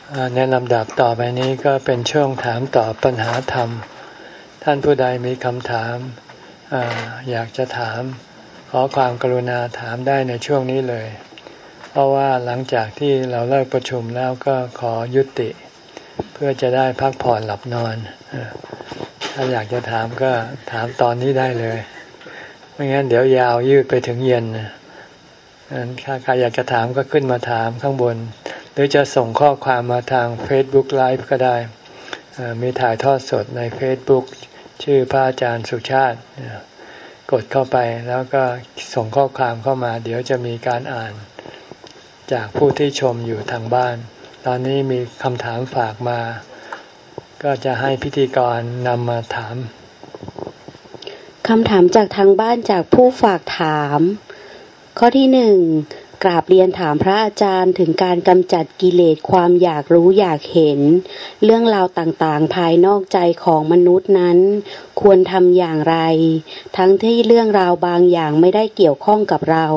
S1: ในลำดับต่อไปนี้ก็เป็นช่วงถามตอบปัญหาธรรมท่านผู้ใดมีคำถาม อ, อยากจะถามขอความกรุณาถามได้ในช่วงนี้เลยเพราะว่าหลังจากที่เราเลิกประชุมแล้วก็ขอยุติเพื่อจะได้พักผ่อนหลับนอนถ้าอยากจะถามก็ถามตอนนี้ได้เลยไม่งั้นเดี๋ยวยาวยืดไปถึงเย็นถ้าใครอยากจะถามก็ขึ้นมาถามข้างบนหรือจะส่งข้อความมาทาง Facebook Live ก็ได้มีถ่ายทอดสดใน Facebook ชื่อพระอาจารย์สุชาติกดเข้าไปแล้วก็ส่งข้อความเข้ามาเดี๋ยวจะมีการอ่านจากผู้ที่ชมอยู่ทางบ้านตอนนี้มีคำถามฝากมาก็จะให้พิธีกรนำมาถาม
S2: คำถามจากทางบ้านจากผู้ฝากถามข้อที่หนึ่งกราบเรียนถามพระอาจารย์ถึงการกำจัดกิเลสความอยากรู้อยากเห็นเรื่องราวต่างๆภายนอกใจของมนุษย์นั้นควรทำอย่างไรทั้งที่เรื่องราวบางอย่างไม่ได้เกี่ยวข้องกับเรา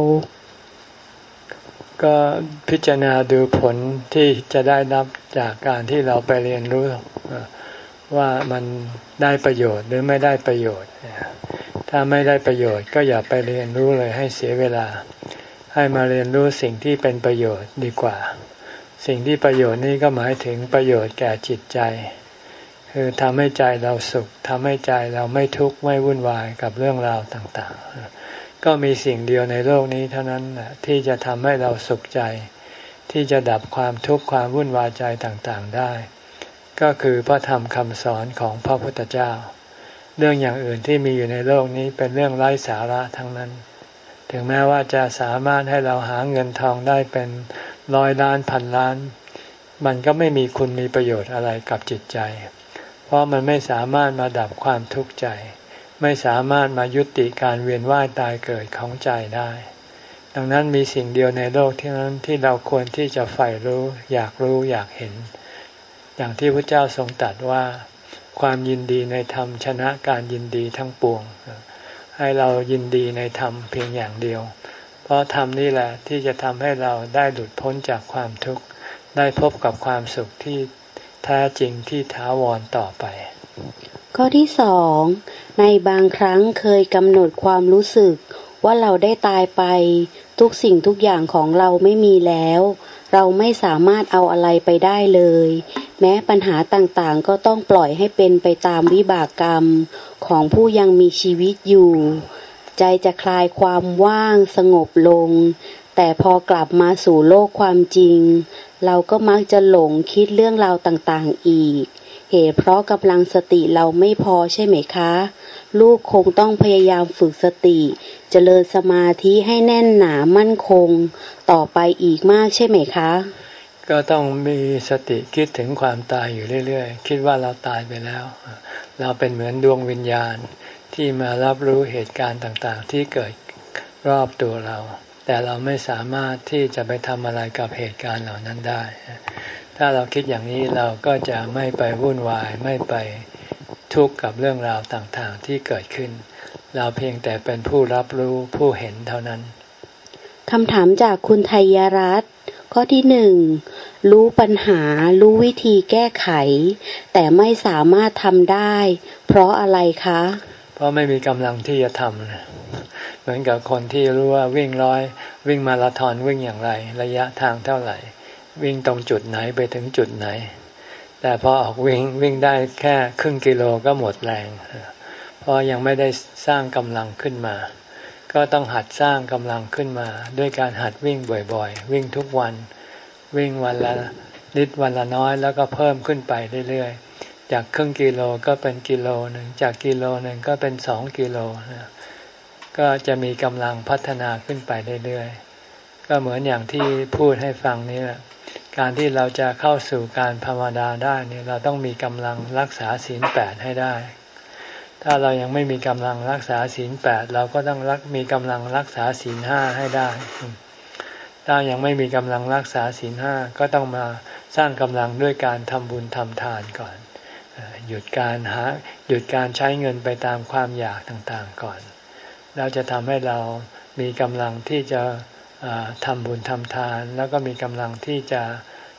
S1: ก็พิจารณาดูผลที่จะได้รับจากการที่เราไปเรียนรู้ว่ามันได้ประโยชน์หรือไม่ได้ประโยชน์ถ้าไม่ได้ประโยชน์ก็อย่าไปเรียนรู้เลยให้เสียเวลาให้มาเรียนรู้สิ่งที่เป็นประโยชน์ดีกว่าสิ่งที่ประโยชน์นี้ก็หมายถึงประโยชน์แก่จิตใจคือทำให้ใจเราสุขทำให้ใจเราไม่ทุกข์ไม่วุ่นวายกับเรื่องราวต่างๆก็มีสิ่งเดียวในโลกนี้เท่านั้นที่จะทำให้เราสุขใจที่จะดับความทุกข์ความวุ่นวายใจต่างๆได้ก็คือพระธรรมคำสอนของพระพุทธเจ้าเรื่องอย่างอื่นที่มีอยู่ในโลกนี้เป็นเรื่องไร้สาระทั้งนั้นถึงแม้ว่าจะสามารถให้เราหาเงินทองได้เป็นร้อยล้านพันล้านมันก็ไม่มีคุณมีประโยชน์อะไรกับจิตใจเพราะมันไม่สามารถมาดับความทุกข์ใจไม่สามารถมายุติการเวียนว่ายตายเกิดของใจได้ดังนั้นมีสิ่งเดียวในโลกที่นั้นที่เราควรที่จะใฝ่รู้อยากรู้อยากเห็นอย่างที่พระเจ้าทรงตรัสว่าความยินดีในธรรมชนะการยินดีทั้งปวงให้เรายินดีในธรรมเพียงอย่างเดียวเพราะธรรมนี่แหละที่จะทำให้เราได้หลุดพ้นจากความทุกข์ได้พบกับความสุขที่แท้จริงที่ถาวรต่อไป
S2: ข้อที่สองในบางครั้งเคยกำหนดความรู้สึกว่าเราได้ตายไปทุกสิ่งทุกอย่างของเราไม่มีแล้วเราไม่สามารถเอาอะไรไปได้เลยแม้ปัญหาต่างๆก็ต้องปล่อยให้เป็นไปตามวิบากกรรมของผู้ยังมีชีวิตอยู่ใจจะคลายความว่างสงบลงแต่พอกลับมาสู่โลกความจริงเราก็มักจะหลงคิดเรื่องราวต่างๆอีกเหตุเพราะกำลังสติเราไม่พอใช่ไหมคะลูกคงต้องพยายามฝึกสติเจริญสมาธิให้แน่นหนามั่นคงต่อไปอีกมากใช่ไหมคะ
S1: ก็ต้องมีสติคิดถึงความตายอยู่เรื่อยๆคิดว่าเราตายไปแล้วเราเป็นเหมือนดวงวิญญาณที่มารับรู้เหตุการณ์ต่างๆที่เกิดรอบตัวเราแต่เราไม่สามารถที่จะไปทำอะไรกับเหตุการณ์เหล่านั้นได้ถ้าเราคิดอย่างนี้เราก็จะไม่ไปวุ่นวายไม่ไปทุกข์กับเรื่องราวต่างๆที่เกิดขึ้นเราเพียงแต่เป็นผู้รับรู้ผู้เห็นเท่านั้น
S2: คำถามจากคุณไทยรัตน์ข้อที่หนึ่งรู้ปัญหารู้วิธีแก้ไขแต่ไม่สามารถทำได้เพราะอะไรคะ
S1: เพราะไม่มีกำลังที่จะทำเหมือนกับคนที่รู้ว่าวิ่งร้อยวิ่งมาราธอนวิ่งอย่างไรระยะทางเท่าไหร่วิ่งตรงจุดไหนไปถึงจุดไหนแต่พอออกวิ่งวิ่งได้แค่ครึ่งกิโลก็หมดแรงเพราะยังไม่ได้สร้างกำลังขึ้นมาก็ต้องหัดสร้างกำลังขึ้นมาด้วยการหัดวิ่งบ่อยๆวิ่งทุกวันวิ่งวันละนิดวันละน้อยแล้วก็เพิ่มขึ้นไปเรื่อยๆจากครึ่งกิโลก็เป็นกิโลหนึ่งจากกิโลหนึ่งก็เป็นสองกิโลก็จะมีกำลังพัฒนาขึ้นไปเรื่อยๆก็เหมือนอย่างที่พูดให้ฟังนี่แหละการที่เราจะเข้าสู่การภาวนาได้เนี่ยเราต้องมีกำลังรักษาศีลแปดให้ได้ถ้าเรายังไม่มีกำลังรักษาศีลแปดเราก็ต้องรักมีกำลังรักษาศีลห้าให้ได้ถ้ายังไม่มีกำลังรักษาศีลห้าก็ต้องมาสร้างกำลังด้วยการทำบุญทำทานก่อนหยุดการหาหยุดการใช้เงินไปตามความอยากต่างๆก่อนแล้วจะทำให้เรามีกำลังที่จะทำบุญทำทานแล้วก็มีกำลังที่จะ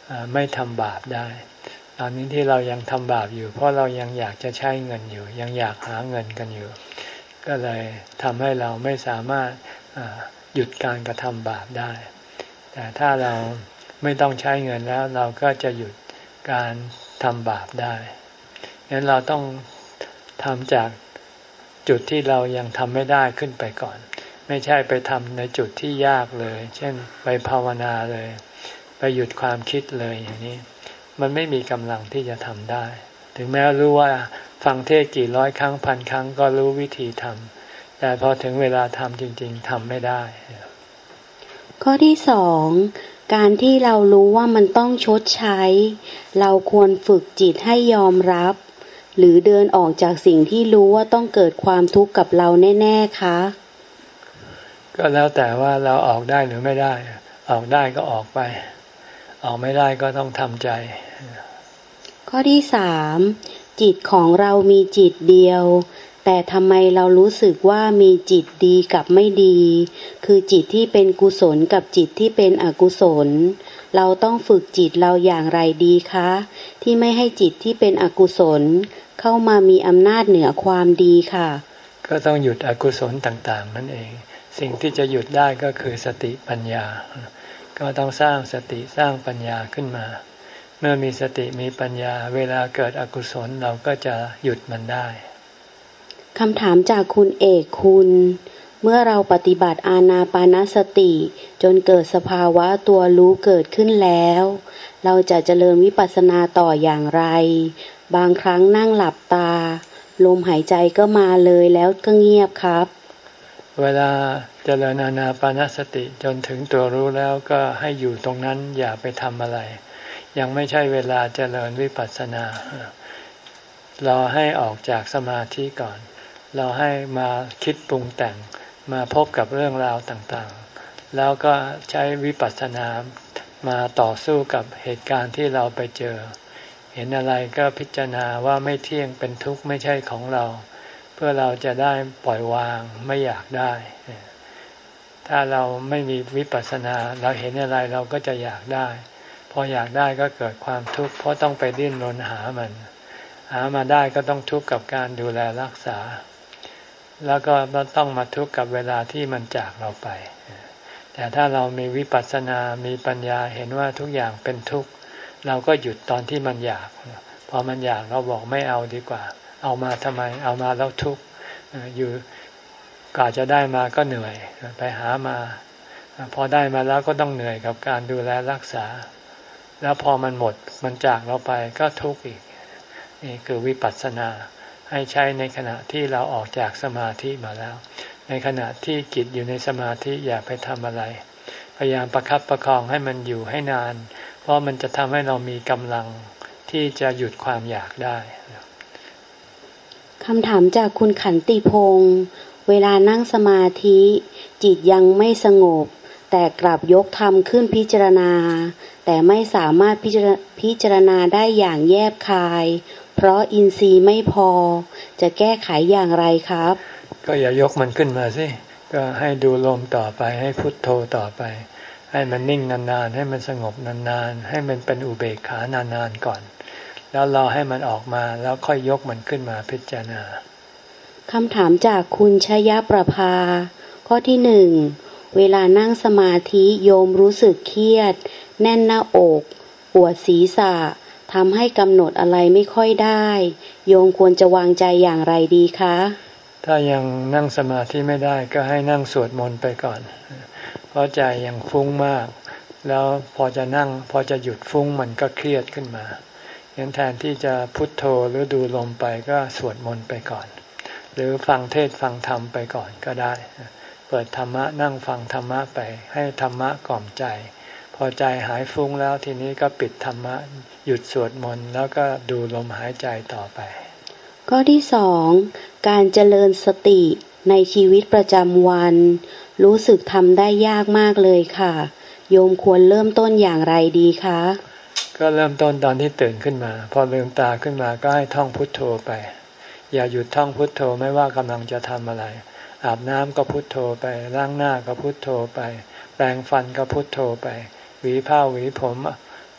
S1: ไม่ทำบาปได้ตอนนี้ที่เรายังทำบาปอยู่เพราะเรายังอยากจะใช้เงินอยู่ยังอยากหาเงินกันอยู่ก็เลยทำให้เราไม่สามารถหยุดการกระทำบาปได้แต่ถ้าเราไม่ต้องใช้เงินแล้วเราก็จะหยุดการทำบาปได้งั้นเราต้องทำจากจุดที่เรายังทำไม่ได้ขึ้นไปก่อนไม่ใช่ไปทำในจุดที่ยากเลยเช่นไปภาวนาเลยไปหยุดความคิดเลยอย่างนี้มันไม่มีกำลังที่จะทำได้ถึงแม้รู้ว่าฟังเทศกี่ร้อยครั้งพันครั้งก็รู้วิธีทำแต่พอถึงเวลาทำจริงๆทำไม่ได้
S2: ข้อที่สองการที่เรารู้ว่ามันต้องชดใช้เราควรฝึกจิตให้ยอมรับหรือเดินออกจากสิ่งที่รู้ว่าต้องเกิดความทุกข์กับเราแน่ๆคะ
S1: ก็แล้วแต่ว่าเราออกได้หรือไม่ได้ออกได้ก็ออกไปออกไม่ได้ก็ต้องทำใจ
S2: ข้อที่สามจิตของเรามีจิตเดียวแต่ทำไมเรารู้สึกว่ามีจิตดีกับไม่ดีคือจิตที่เป็นกุศลกับจิตที่เป็นอกุศลเราต้องฝึกจิตเราอย่างไรดีคะที่ไม่ให้จิตที่เป็นอกุศลเข้ามามีอำนาจเหนือความดีค่ะ
S1: ก็ต้องหยุดอกุศลต่างๆนั่นเองสิ่งที่จะหยุดได้ก็คือสติปัญญาก็ต้องสร้างสติสร้างปัญญาขึ้นมาเมื่อมีสติมีปัญญาเวลาเกิดอกุศลเราก็จะหยุดมันได้
S2: คำถามจากคุณเอกคุณเมื่อเราปฏิบัติอานาปานสติจนเกิดสภาวะตัวรู้เกิดขึ้นแล้วเราจะเจริญวิปัสสนาต่ออย่างไรบางครั้งนั่งหลับตาลมหายใจก็มาเลยแล้วก็เงียบครับ
S1: เวลาเจริญอานาปานสติจนถึงตัวรู้แล้วก็ให้อยู่ตรงนั้นอย่าไปทำอะไรยังไม่ใช่เวลาเจริญวิปัสสนารอให้ออกจากสมาธิก่อนรอให้มาคิดปรุงแต่งมาพบกับเรื่องราวต่างๆแล้วก็ใช้วิปัสสนามาต่อสู้กับเหตุการณ์ที่เราไปเจอเห็นอะไรก็พิจารณาว่าไม่เที่ยงเป็นทุกข์ไม่ใช่ของเราเพื่อเราจะได้ปล่อยวางไม่อยากได้ถ้าเราไม่มีวิปัสสนาเราเห็นอะไรเราก็จะอยากได้พออยากได้ก็เกิดความทุกข์เพราะต้องไปดิ้นรนหามันหามาได้ก็ต้องทุกข์กับการดูแลรักษาแล้วก็ต้องมาทุกข์กับเวลาที่มันจากเราไปแต่ถ้าเรามีวิปัสสนามีปัญญาเห็นว่าทุกอย่างเป็นทุกข์เราก็หยุดตอนที่มันอยากพอมันอยากเราบอกไม่เอาดีกว่าเอามาทำไมเอามาแล้วทุกข์อยู่กว่าจะได้มาก็เหนื่อยไปหามาพอได้มาแล้วก็ต้องเหนื่อยกับการดูแลรักษาแล้วพอมันหมดมันจากเราไปก็ทุกข์อีกนี่คือวิปัสสนาให้ใช้ในขณะที่เราออกจากสมาธิมาแล้วในขณะที่จิตอยู่ในสมาธิอย่าไปทำอะไรพยายามประคับประคองให้มันอยู่ให้นานเพราะมันจะทำให้เรามีกำลังที่จะหยุดความอยากได้
S2: คำถามจากคุณขันติพงศ์เวลานั่งสมาธิจิตยังไม่สงบแต่กลับยกธรรมขึ้นพิจารณาแต่ไม่สามารถพิจารพิจารณาได้อย่างแยบคายเพราะอินทรีย์ไม่พอจะแก้ไขอย่างไรครับ
S1: ก็อย่ายกมันขึ้นมาสิก็ให้ดูลมต่อไปให้พุทโธต่อไปให้มันนิ่งนานๆให้มันสงบนานๆให้มันเป็นอุเบกขานานๆก่อนแล้วรอให้มันออกมาแล้วค่อยยกมันขึ้นมาพิจารณา
S2: คำถามจากคุณชยประภาข้อที่หนึ่งเวลานั่งสมาธิโยมรู้สึกเครียดแน่นหน้าอกปวดศีรษะทำให้กำหนดอะไรไม่ค่อยได้โยมควรจะวางใจอย่างไรดีคะ
S1: ถ้ายังนั่งสมาธิไม่ได้ก็ให้นั่งสวดมนต์ไปก่อนเพราะใจยังฟุ้งมากแล้วพอจะนั่งพอจะหยุดฟุ้งมันก็เครียดขึ้นมาอย่างแทนที่จะพุทโธหรือดูลมไปก็สวดมนต์ไปก่อนหรือฟังเทศฟังธรรมไปก่อนก็ได้เปิดธรรมะนั่งฟังธรรมะไปให้ธรรมะกล่อมใจพอใจหายฟุ้งแล้วทีนี้ก็ปิดธรรมะหยุดสวดมนต์แล้วก็ดูลมหายใจต่อไป
S2: ข้อที่สองการเจริญสติในชีวิตประจำวันรู้สึกทำได้ยากมากเลยค่ะโยมควรเริ่มต้นอย่างไรดีคะ
S1: ก็เริ่มต้นตอนที่ตื่นขึ้นมาพอลืมตาขึ้นมาก็ให้ท่องพุทโธไปอย่าหยุดท่องพุทโธไม่ว่ากำลังจะทำอะไรอาบน้ำก็พุทโธไปล้างหน้าก็พุทโธไปแปรงฟันก็พุทโธไปหวีผ้าหวีผม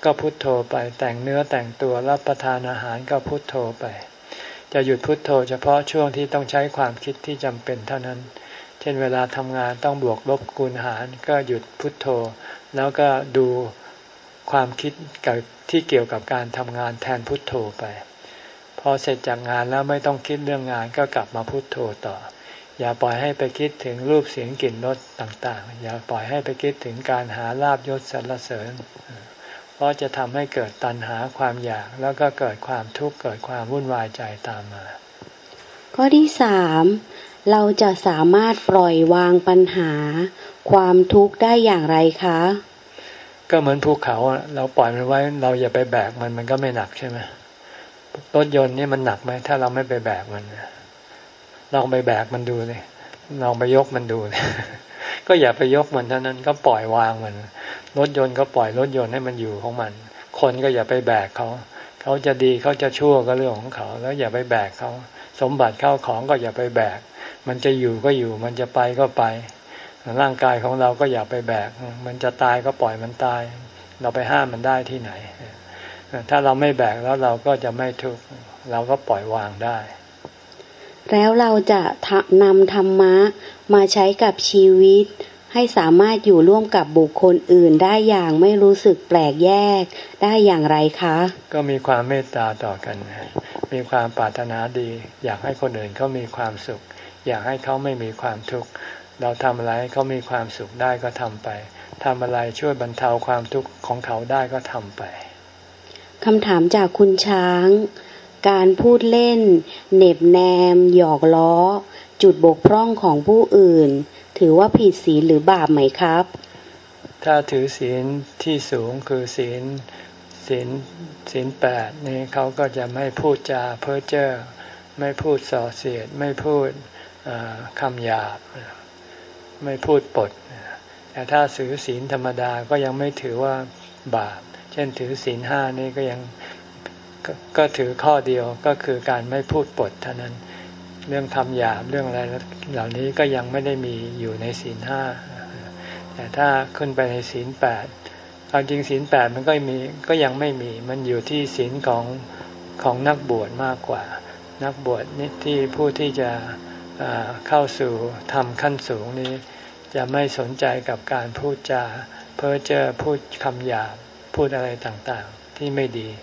S1: ก็พุทโธไปแต่งเนื้อแต่งตัวรับประทานอาหารก็พุทโธไปจะหยุดพุทโธเฉพาะช่วงที่ต้องใช้ความคิดที่จำเป็นเท่านั้นเช่นเวลาทำงานต้องบวกลบคูณหารก็หยุดพุทโธแล้วก็ดูความคิดที่เกี่ยวกับการทำงานแทนพุทโธไปพอเสร็จจากงานแล้วไม่ต้องคิดเรื่องงานก็กลับมาพุทโธต่ออย่าปล่อยให้ไปคิดถึงรูปเสียงกลิ่นรสต่างๆอย่าปล่อยให้ไปคิดถึงการหาลาภยศสรรเสริญเพราะจะทำให้เกิดตัณหาความอยากแล้วก็เกิดความทุกข์เกิดความวุ่นวายใจตามมา
S2: ข้อที่สามเราจะสามารถปล่อยวางปัญหาความทุกข์ได้อย่างไรคะ
S1: ก็เหมือนภูเขาเราปล่อยมันไว้เราอย่าไปแบกมันมันก็ไม่หนักใช่ไหมรถยนต์นี่มันหนักไหมถ้าเราไม่ไปแบกมันลองไปแบกมันดูเลยลองไปยกมันดูเลยก็อย่าไปยกมันเท่านั้นก็ปล่อยวางมันรถยนต์ก็ปล่อยรถยนต์ให้มันอยู่ของมันคนก็อย่าไปแบกเขาเขาจะดีเขาจะชั่วก็เรื่องของเขาแล้วอย่าไปแบกเขาสมบัติเข้าของก็อย่าไปแบกมันจะอยู่ก็อยู่มันจะไปก็ไปร่างกายของเราก็อย่าไปแบกมันจะตายก็ปล่อยมันตายเราไปห้ามมันได้ที่ไหนถ้าเราไม่แบกแล้วเราก็จะไม่ทุกข์เราก็ปล่อยวางได้
S2: แล้วเราจะนำธรรมะมาใช้กับชีวิตให้สามารถอยู่ร่วมกับบุคคลอื่นได้อย่างไม่รู้สึกแปลกแยกได้อย่างไรคะ
S1: ก็มีความเมตตาต่อกันมีความปรารถนาดีอยากให้คนอื่นเขามีความสุขอยากให้เขาไม่มีความทุกข์เราทำอะไรให้เขามีความสุขได้ก็ทำไปทำอะไรช่วยบรรเทาความทุกข์ของเขาได้ก็ทำไป
S2: คำถามจากคุณช้างการพูดเล่นเหน็บแนมหยอกล้อจุดบกพร่องของผู้อื่นถือว่าผิดศีลหรือบาปไหมครับ
S1: ถ้าถือศีลที่สูงคือศีลศีลศีลแปดนี่เขาก็จะไม่พูดจาเพ้อเจ้อไม่พูดส่อเสียดไม่พูดคำหยาบไม่พูดปดแต่ถ้าถือศีลธรรมดาก็ยังไม่ถือว่าบาปเช่นถือศีลห้านี่ก็ยังก, ก็ถือข้อเดียวก็คือการไม่พูดปดเท่านั้นเรื่องคำหยาบเรื่องอะไรเหล่านี้ก็ยังไม่ได้มีอยู่ในศีลห้าแต่ถ้าขึ้นไปในศีลแปดความจริงศีลแปดมันก็มีก็ยังไม่มีมันอยู่ที่ศีลของของนักบวชมากกว่านักบวชนี่ที่ผู้ที่จะเข้าสู่ธรรมขั้นสูงนี้จะไม่สนใจกับการพูดจาเพ้อเจ้อพูดคำหยาบพูดอะไรต่างๆที่ไม่ดี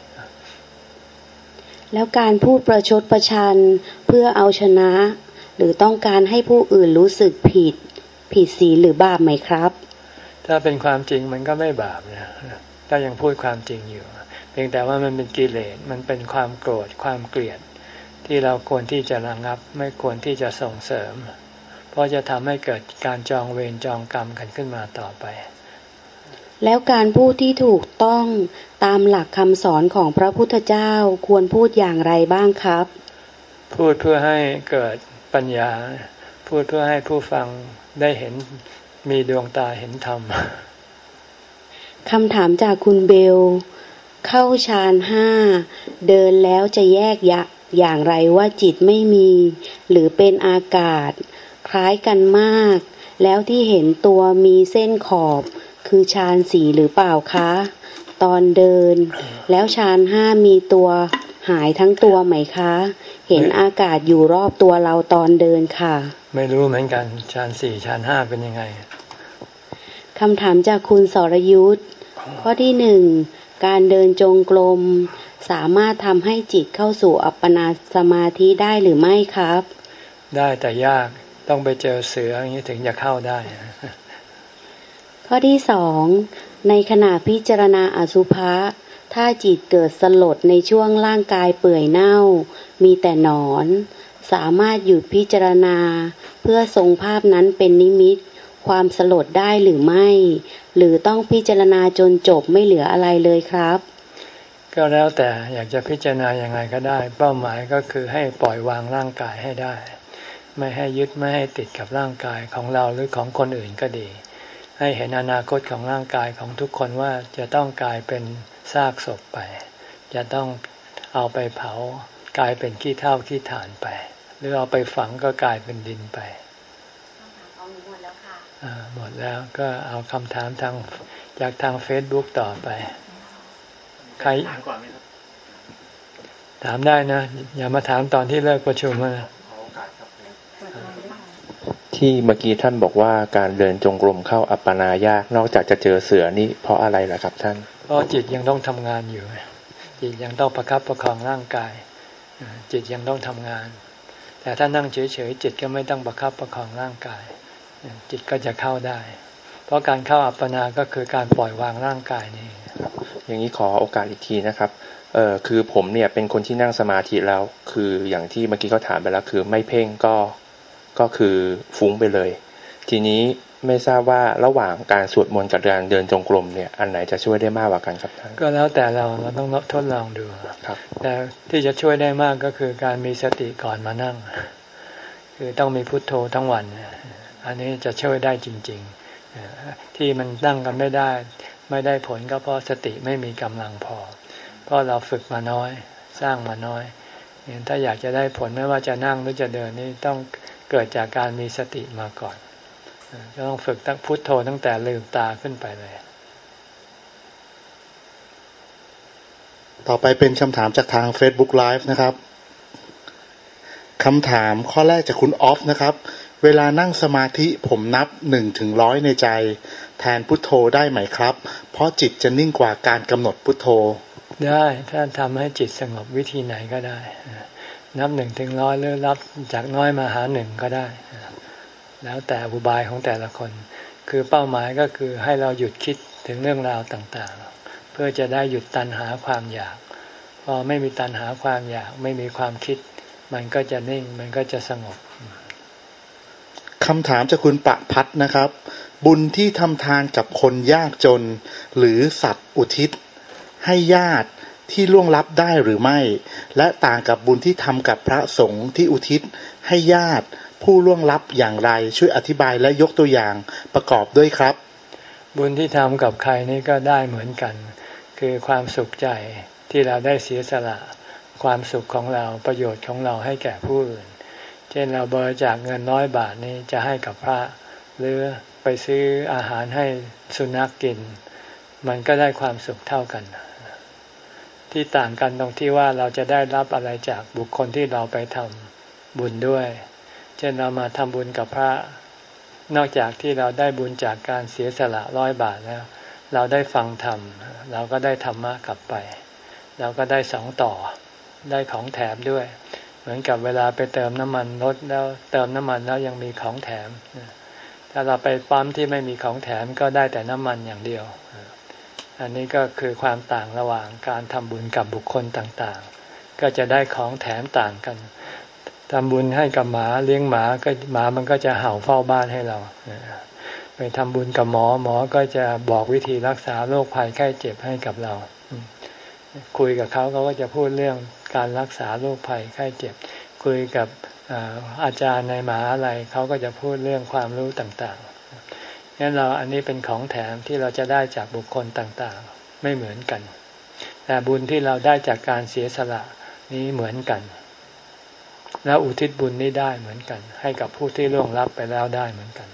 S2: แล้วการพูดประชดประชันเพื่อเอาชนะหรือต้องการให้ผู้อื่นรู้สึกผิดผิดศีลหรือบาปไหมครับ
S1: ถ้าเป็นความจริงมันก็ไม่บาปนะถ้ายังพูดความจริงอยู่เพียงแต่ว่ามันเป็นกิเลสมันเป็นความโกรธความเกลียดที่เราควรที่จะระงับไม่ควรที่จะส่งเสริมเพราะจะทำให้เกิดการจองเวรจองกรรมกันขึ้นมาต่อไป
S2: แล้วการพูดที่ถูกต้องตามหลักคำสอนของพระพุทธเจ้าควรพูดอย่างไรบ้างครับ
S1: พูดเพื่อให้เกิดปัญญาพูดเพื่อให้ผู้ฟังได้เห็นมีดวงตาเห็นธรรม
S2: คำถามจากคุณเบลเข้าฌานห้าเดินแล้วจะแยกอย่างไรว่าจิตไม่มีหรือเป็นอากาศคล้ายกันมากแล้วที่เห็นตัวมีเส้นขอบคือฌานสี่หรือเปล่าคะตอนเดินแล้วฌานห้ามีตัวหายทั้งตัวไหมคะเห็นอากาศอยู่รอบตัวเราตอนเดินค่ะ
S1: ไม่รู้เหมือนกันฌานสี่ฌานห้าเป็นยังไง
S2: คำถามจากคุณสรยุทธข้อที่หนึ่งการเดินจงกรมสามารถทำให้จิตเข้าสู่อัปปนาสมาธิได้หรือไม่ครับ
S1: ได้แต่ยากต้องไปเจอเสืออย่างนี้ถึงจะเข้าได้
S2: ข้อที่สองในขณะพิจารณาอสุภะถ้าจิตเกิดสลดในช่วงร่างกายเปื่อยเน่ามีแต่หนอนสามารถหยุดพิจารณาเพื่อทรงภาพนั้นเป็นนิมิตความสลดได้หรือไม่หรือต้องพิจารณาจนจบไม่เหลืออะไรเลยครับ
S1: ก็แล้วแต่อยากจะพิจารณาอย่างไรก็ได้เป้าหมายก็คือให้ปล่อยวางร่างกายให้ได้ไม่ให้ยึดไม่ให้ติดกับร่างกายของเราหรือของคนอื่นก็ดีให้เห็นอนาคตของร่างกายของทุกคนว่าจะต้องกลายเป็นซากศพไปจะต้องเอาไปเผากลายเป็นขี้เถ้าขี้ถ่านไปหรือเอาไปฝังก็กลายเป็นดินไปหมดแล้วค่ะหมดแล้วก็เอาคำถามทางจากทาง Facebook ต่อไปใครถามก่อนไหมครับถามได้นะอย่ามาถามตอนที่เลิกประชุมนะ
S3: ที่เมื่อกี้ท่านบอกว่าการเดินจงกรมเข้าอัปปนายากนอกจากจะเจอเสือนี่เพราะอะไรล่ะครับท่าน
S1: เพราะจิตยังต้องทำงานอยู่จิตยังต้องประคับประคองร่างกายจิตยังต้องทำงานแต่ถ้านั่งเฉยๆจิตก็ไม่ต้องประคับประคองร่างกายจิตก็จะเข้าได้เพราะการเข้าอัปปนาก็คือการปล่อยวางร่างกายนี่
S3: อย่างนี้ขอโอกาสอีกทีนะครับเอ่อคือผมเนี่ยเป็นคนที่นั่งสมาธิแล้วคืออย่างที่เมื่อกี้เขาถามไปแล้วคือไม่เพ่งก็ก็คือฟุ้งไปเลยทีนี้ไม่ทราบว่าระหว่างการสวดมนต์กับการเดินจงกรมเนี่ยอันไหนจะช่วยได้มากกว่ากันครับท่าน
S1: ก็แล้วแต่เราเราต้องทดลองดู
S3: ครับ
S1: แต่ที่จะช่วยได้มากก็คือการมีสติก่อนมานั่งคือต้องมีพุทโธทั้งวันอันนี้จะช่วยได้จริงๆที่มันนั่งกันไม่ได้ไม่ได้ผลก็เพราะสติไม่มีกำลังพอเพราะเราฝึกมาน้อยสร้างมาน้อยถ้าอยากจะได้ผลไม่ว่าจะนั่งหรือจะเดินนี่ต้องเกิดจากการมีสติมาก่อนจะต้องฝึกตั้งพุทโธตั้งแต่ลืมตาขึ้นไปเลย
S4: ต่อไปเป็นคำถามจากทาง Facebook Live นะครับคำถามข้อแรกจากคุณออฟนะครับเวลานั่งสมาธิผมนับหนึ่งถึงร้อยในใจแทนพุทโธได้ไหมครับเพราะจิตจะนิ่งกว่าการกำหนดพุทโธ
S1: ได้ถ้าทำให้จิตสงบวิธีไหนก็ได้นับหนึ่งถึงร้อยหรือรับจากน้อยมาหาหนึ่งก็ได้แล้วแต่อุบายของแต่ละคนคือเป้าหมายก็คือให้เราหยุดคิดถึงเรื่องราวต่างๆเพื่อจะได้หยุดตัณหาความอยากพอไม่มีตัณหาความอยากไม่มีความคิดมันก็จะนิ่งมันก็จะสงบ
S4: คำถามจากคุณประพัฒน์นะครับบุญที่ทำทานกับคนยากจนหรือสัตว์อุทิศให้ญาติที่ล่วงลับได้หรือไม่และต่างกับบุญที่ทำกับพระสงฆ์ที่อุทิศให้ญาติผู้ล่วงลับอย่างไรช่วยอธิบายและยกตัวอย่างประกอบด้วยครับ
S1: บุญที่ทำกับใครนี่ก็ได้เหมือนกันคือความสุขใจที่เราได้เสียสละความสุขของเราประโยชน์ของเราให้แก่ผู้อื่นเช่นเราบริจาคเงินร้อยบาทนี้จะให้กับพระหรือไปซื้ออาหารให้สุนัขกินมันก็ได้ความสุขเท่ากันที่ต่างกันตรงที่ว่าเราจะได้รับอะไรจากบุคคลที่เราไปทำบุญด้วยเช่นเรามาทำบุญกับพระนอกจากที่เราได้บุญจากการเสียสละร้อยบาทแล้วเราได้ฟังธรรมเราก็ได้ธรรมะกลับไปเราก็ได้สองต่อได้ของแถมด้วยเหมือนกับเวลาไปเติมน้ำมันรถแล้วเติมน้ำมันแล้วยังมีของแถมถ้าเราไปปั๊มที่ไม่มีของแถมก็ได้แต่น้ำมันอย่างเดียวอันนี้ก็คือความต่างระหว่างการทำบุญกับบุคคลต่างๆก็จะได้ของแถมต่างกันทำบุญให้กับหมาเลี้ยงหมาก็หมามันก็จะเห่าเฝ้าบ้านให้เราไปทำบุญกับหมอหมอก็จะบอกวิธีรักษาโรคภัยไข้เจ็บให้กับเราคุยกับเขาเขาก็จะพูดเรื่องการรักษาโรคภัยไข้เจ็บคุยกับอาจารย์ในมหาลัยเขาก็จะพูดเรื่องความรู้ต่างๆงั้นเราอันนี้เป็นของแถมที่เราจะได้จากบุคคลต่างๆไม่เหมือนกันแต่บุญที่เราได้จากการเสียสละนี้เหมือนกันแล้วอุทิศบุญนี้ได้เหมือนกันให้กับผู้ที่ล่วงลับไปแล้วได้เหมือนกัน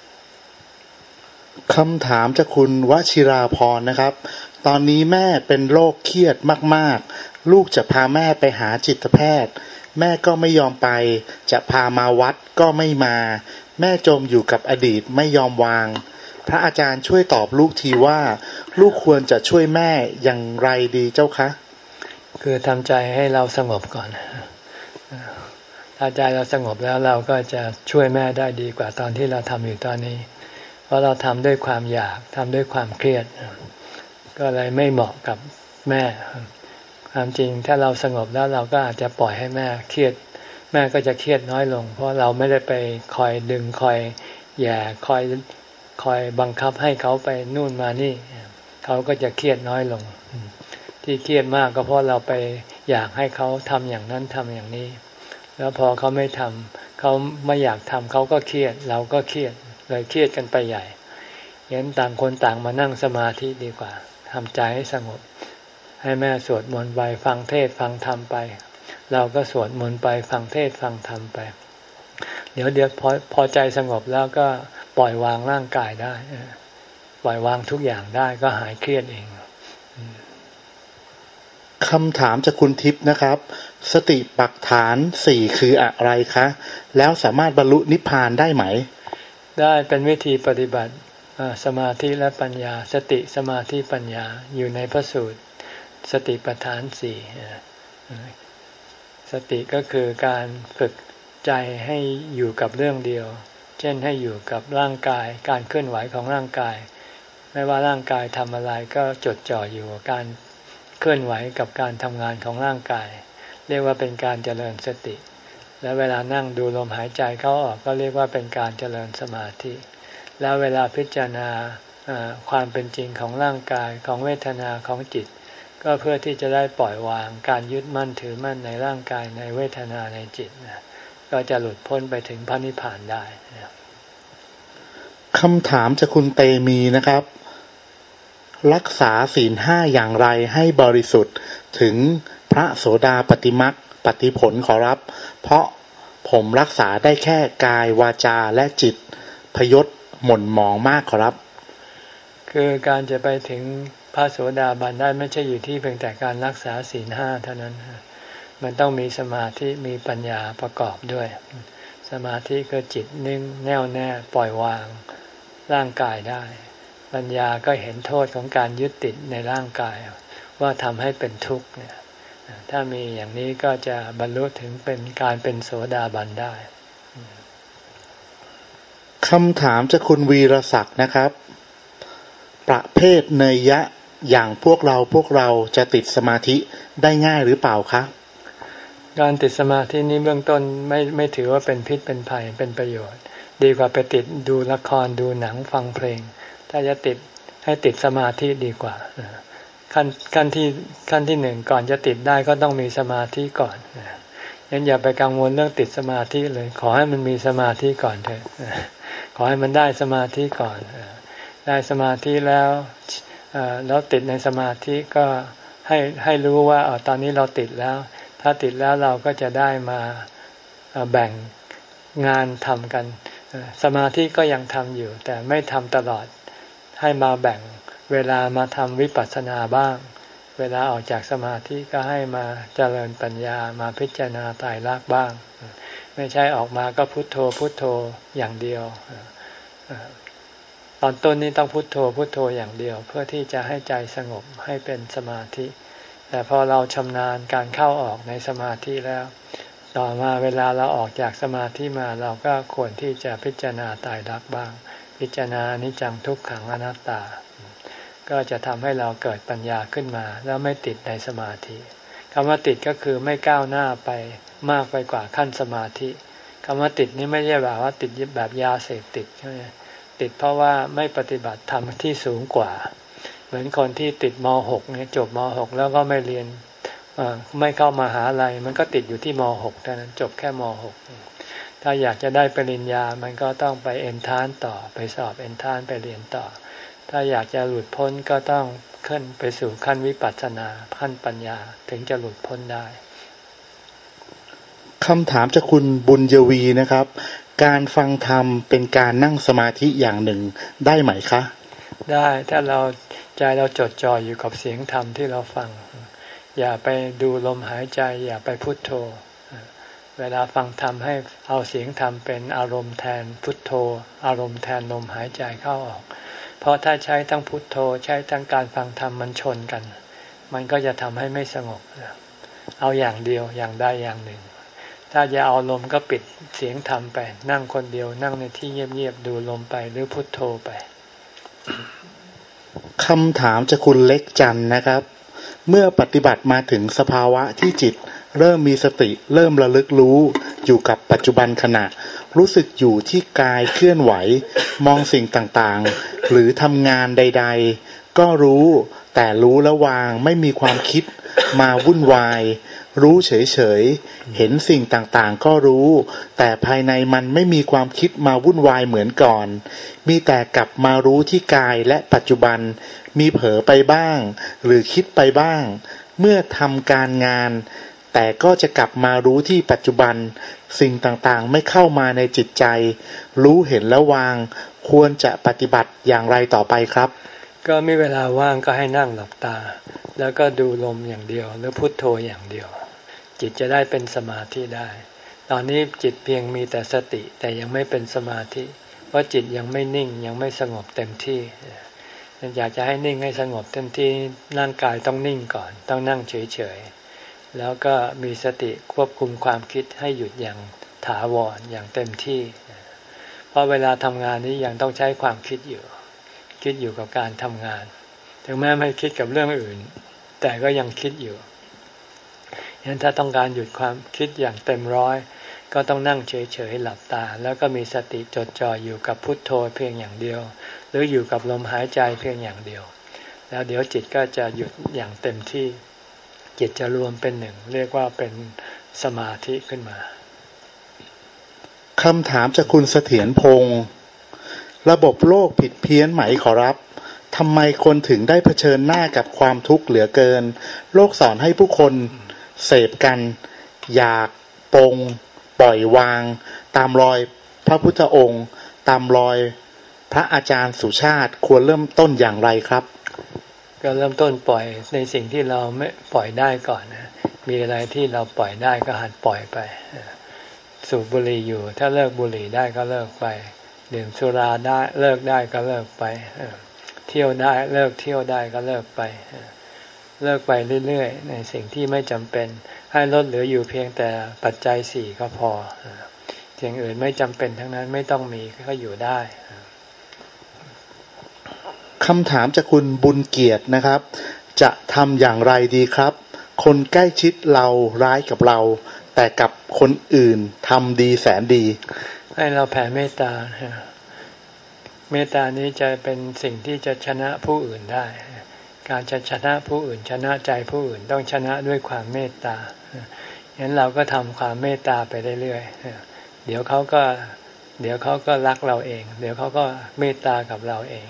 S4: คำถามจากคุณวชิราพรนะครับตอนนี้แม่เป็นโรคเครียดมากๆลูกจะพาแม่ไปหาจิตแพทย์แม่ก็ไม่ยอมไปจะพามาวัดก็ไม่มาแม่จมอยู่กับอดีตไม่ยอมวางพระอาจารย์ช่วยตอบลูกทีว่าลูกควรจะช่วยแม่อย่างไรดีเจ้าคะ
S1: คือทำใจให้เราสงบก่อนถ้าใจเราสงบแล้วเราก็จะช่วยแม่ได้ดีกว่าตอนที่เราทำอยู่ตอนนี้เพราะเราทำด้วยความอยากทำด้วยความเครียดก็เลยไม่เหมาะกับแม่ความจริงถ้าเราสงบแล้วเราก็อาจจะปล่อยให้แม่เครียดแม่ก็จะเครียดน้อยลงเพราะเราไม่ได้ไปคอยดึงคอยแย่คอยคอยบังคับให้เขาไปนู่นมานี่เขาก็จะเครียดน้อยลงที่เครียดมากก็เพราะเราไปอยากให้เขาทำอย่างนั้นทำอย่างนี้แล้วพอเขาไม่ทำเขาไม่อยากทำเขาก็เครียดเราก็เครียดเลยเครียดกันไปใหญ่งั้นต่างคนต่างมานั่งสมาธิดีกว่าทำใจให้สงบให้แม่สวดมนต์ไปฟังเทศฟังธรรมไปเราก็สวดมนต์ไปฟังเทศฟังธรรมไปเดี๋ยวเดี๋ยวพอพอใจสงบแล้วก็ปล่อยวางร่างกายได้ปล่อยวางทุกอย่างได้ก็หายเครียดเอง
S4: คำถามจากคุณทิพย์นะครับสติปัฏฐานสี่คืออะไรคะแล้วสามารถบรรลุนิพพานได้ไหม
S1: ได้เป็นวิธีปฏิบัติสมาธิและปัญญาสติสมาธิปัญญาอยู่ในพระสูตรสติปัฏฐานสี่สติก็คือการฝึกใจให้อยู่กับเรื่องเดียวเช่นให้อยู่กับร่างกายการเคลื่อนไหวของร่างกายไม่ว่าร่างกายทำอะไรก็จดจ่ออยู่กับการเคลื่อนไหวกับการทำงานของร่างกายเรียกว่าเป็นการเจริญสติและเวลานั่งดูลมหายใจเข้าออกก็เรียกว่าเป็นการเจริญสมาธิแล้วเวลาพิจารณาความเป็นจริงของร่างกายของเวทนาของจิตก็เพื่อที่จะได้ปล่อยวางการยึดมั่นถือมั่นในร่างกายในเวทนาในจิตนะก็จะหลุดพ้นไปถึงพระนิพพานได้
S4: คำถามจากคุณเตมีนะครับรักษาศีลห้าอย่างไรให้บริสุทธิ์ถึงพระโสดาปัตติมรรคปฏิผลขอรับเพราะผมรักษาได้แค่กายวาจาและจิตพยศหม่นหมองมากขอรับ
S1: คือการจะไปถึงพระโสดาบันได้ไม่ใช่อยู่ที่เพียงแต่การรักษาศีลห้าเท่านั้นมันต้องมีสมาธิมีปัญญาประกอบด้วยสมาธิคือจิตนิ่งแน่วแน่ปล่อยวางร่างกายได้ปัญญาก็เห็นโทษของการยึดติดในร่างกายว่าทำให้เป็นทุกข์เนี่ยถ้ามีอย่างนี้ก็จะบรรลุถึงเป็นการเป็นโสดาบันได้
S4: คำถามจากคุณวีรศักดิ์นะครับประเภทเนยยะอย่างพวกเราพวกเราจะติดสมาธิได้ง่ายหรือเปล่าคะ
S1: การติดสมาธินี้เบื้องต้นไม่ไม่ถือว่าเป็นพิษเป็นภัยเป็นประโยชน์ดีกว่าไปติดดูละครดูหนังฟังเพลงถ้าจะติดให้ติดสมาธิดีกว่าขั้นขั้นที่ขั้นที่หนึ่งก่อนจะติดได้ก็ต้องมีสมาธิก่อนงั้นอย่าไปกังวลเรื่องติดสมาธิเลยขอให้มันมีสมาธิก่อนเถอะขอให้มันได้สมาธิก่อนได้สมาธิแล้วแล้วติดในสมาธิก็ให้ให้รู้ว่าอ๋อตอนนี้เราติดแล้วถ้าติดแล้วเราก็จะได้มาแบ่งงานทำกันสมาธิก็ยังทำอยู่แต่ไม่ทำตลอดให้มาแบ่งเวลามาทำวิปัสสนาบ้างเวลาออกจากสมาธิก็ให้มาเจริญปัญญามาพิจารณาไตรลักษณ์บ้างไม่ใช่ออกมาก็พุทโธพุทโธอย่างเดียวตอนต้นนี้ต้องพุทโธพุทโธอย่างเดียวเพื่อที่จะให้ใจสงบให้เป็นสมาธิแต่พอเราชำนาญการเข้าออกในสมาธิแล้วต่อมาเวลาเราออกจากสมาธิมาเราก็ควรที่จะพิจารณาไตรลักษณ์บ้างพิจารณาอนิจจังทุกขังอนัตตาก็จะทำให้เราเกิดปัญญาขึ้นมาแล้วไม่ติดในสมาธิคำว่าติดก็คือไม่ก้าวหน้าไปมากไปกว่าขั้นสมาธิคำว่าติดนี่ไม่ใช่แบบว่าติดแบบยาเสพติดใช่ไหมติดเพราะว่าไม่ปฏิบัติธรรมที่สูงกว่าเหมือนคนที่ติดม หก เนี่ยจบม หก แล้วก็ไม่เรียนไม่เข้ามหาลัยมันก็ติดอยู่ที่ม หก เท่านั้นจบแค่ม หก ถ้าอยากจะได้ปริญญามันก็ต้องไปเอนทรานซ์ต่อไปสอบเอนทรานซ์ไปเรียนต่อถ้าอยากจะหลุดพ้นก็ต้องขึ้นไปสู่ขั้นวิปัสสนาขั้นปัญญาถึงจะหลุดพ้นได้
S4: คำถามจากคุณบุญยวีนะครับการฟังธรรมเป็นการนั่งสมาธิอย่างหนึ่งได้ไหมคะ
S1: ได้ถ้าเราใจเราจดจ่ออยู่กับเสียงธรรมที่เราฟังอย่าไปดูลมหายใจอย่าไปพุทโธเวลาฟังธรรมให้เอาเสียงธรรมเป็นอารมณ์แทนพุทโธอารมณ์แทนลมหายใจเข้าออกเพราะถ้าใช้ทั้งพุทโธใช้ทั้งการฟังธรรมมันชนกันมันก็จะทำให้ไม่สงบเอาอย่างเดียวอย่างใดอย่างหนึ่งถ้าจะเอาลมก็ปิดเสียงธรรมไปนั่งคนเดียวนั่งในที่เงียบๆดูลมไปหรือพุทโธไป
S4: คำถามจากคุณเล็กจันนะครับเมื่อปฏิบัติมาถึงสภาวะที่จิตเริ่มมีสติเริ่มระลึกรู้อยู่กับปัจจุบันขณะรู้สึกอยู่ที่กายเคลื่อนไหวมองสิ่งต่างๆหรือทำงานใดๆก็รู้แต่รู้แล้ววางไม่มีความคิดมาวุ่นวายรู้เฉยๆเห็นสิ่งต่างๆก็รู้แต่ภายในมันไม่มีความคิดมาวุ่นวายเหมือนก่อนมีแต่กลับมารู้ที่กายและปัจจุบันมีเผลอไปบ้างหรือคิดไปบ้างเมื่อทำการงานแต่ก็จะกลับมารู้ที่ปัจจุบันสิ่งต่างๆไม่เข้ามาในจิตใจรู้เห็นแล้ววางควรจะปฏิบัติอย่างไรต่อไปครับ
S1: ก็มีเวลาว่างก็ให้นั่งหลับตาแล้วก็ดูลมอย่างเดียวหรือพุทโธอย่างเดียวจิตจะได้เป็นสมาธิได้ตอนนี้จิตเพียงมีแต่สติแต่ยังไม่เป็นสมาธิเพราะจิตยังไม่นิ่งยังไม่สงบเต็มที่อยากจะให้นิ่งให้สงบเต็มที่ร่างกายต้องนิ่งก่อนต้องนั่งเฉยๆแล้วก็มีสติควบคุมความคิดให้หยุดอย่างถาวรอย่างเต็มที่เพราะเวลาทำงานนี้ยังต้องใช้ความคิดอยู่คิดอยู่กับการทำงานถึงแม้ไม่คิดกับเรื่องอื่นแต่ก็ยังคิดอยู่ฉะนั้นถ้าต้องการหยุดความคิดอย่างเต็มร้อยก็ต้องนั่งเฉยๆหลับตาแล้วก็มีสติจดจ่ออยู่กับพุทโธเพียงอย่างเดียวหรืออยู่กับลมหายใจเพียงอย่างเดียวแล้วเดี๋ยวจิตก็จะหยุดอย่างเต็มที่จิตจะรวมเป็นหนึ่งเรียกว่าเป็นสมาธิขึ้นมา
S4: คำถามจากคุณเสถียรพงศ์ระบบโลกผิดเพี้ยนไหมขอรับทำไมคนถึงได้เผชิญหน้ากับความทุกข์เหลือเกินโลกสอนให้ผู้คนเสพกันอยากปลงปล่อยวางตามรอยพระพุทธองค์ตามรอยพระอาจารย์สุชาติควรเริ่มต้นอย่างไรครับ
S1: ก็เริ่มต้นปล่อยในสิ่งที่เราไม่ปล่อยได้ก่อนนะมีอะไรที่เราปล่อยได้ก็หัดปล่อยไปสูบบุหรี่อยู่ถ้าเลิกบุหรี่ได้ก็เลิกไปดื่มสุราได้เลิกได้ก็เลิกไปเที่ยวได้เลิกเที่ยวได้ก็เลิกไปเลิกไปเรื่อยๆในสิ่งที่ไม่จำเป็นให้ลดเหลืออยู่เพียงแต่ปัจจัยสี่ก็พอสิ่งอื่นไม่จำเป็นทั้งนั้นไม่ต้องมีก็อยู่ได้
S4: คำถามจากคุณบุญเกียรตินะครับจะทำอย่างไรดีครับคนใกล้ชิดเราร้ายกับเราแต่กับคนอื่นทำดีแสนดี
S1: ให้เราแผ่เมตตาเมตตานี้จะเป็นสิ่งที่จะชนะผู้อื่นได้การจะชนะผู้อื่นชนะใจผู้อื่นต้องชนะด้วยความเมตตางั้นเราก็ทำความเมตตาไปเรื่อยๆเดี๋ยวเขาก็เดี๋ยวเขาก็รักเราเองเดี๋ยวเขาก็เมตตากับเราเอง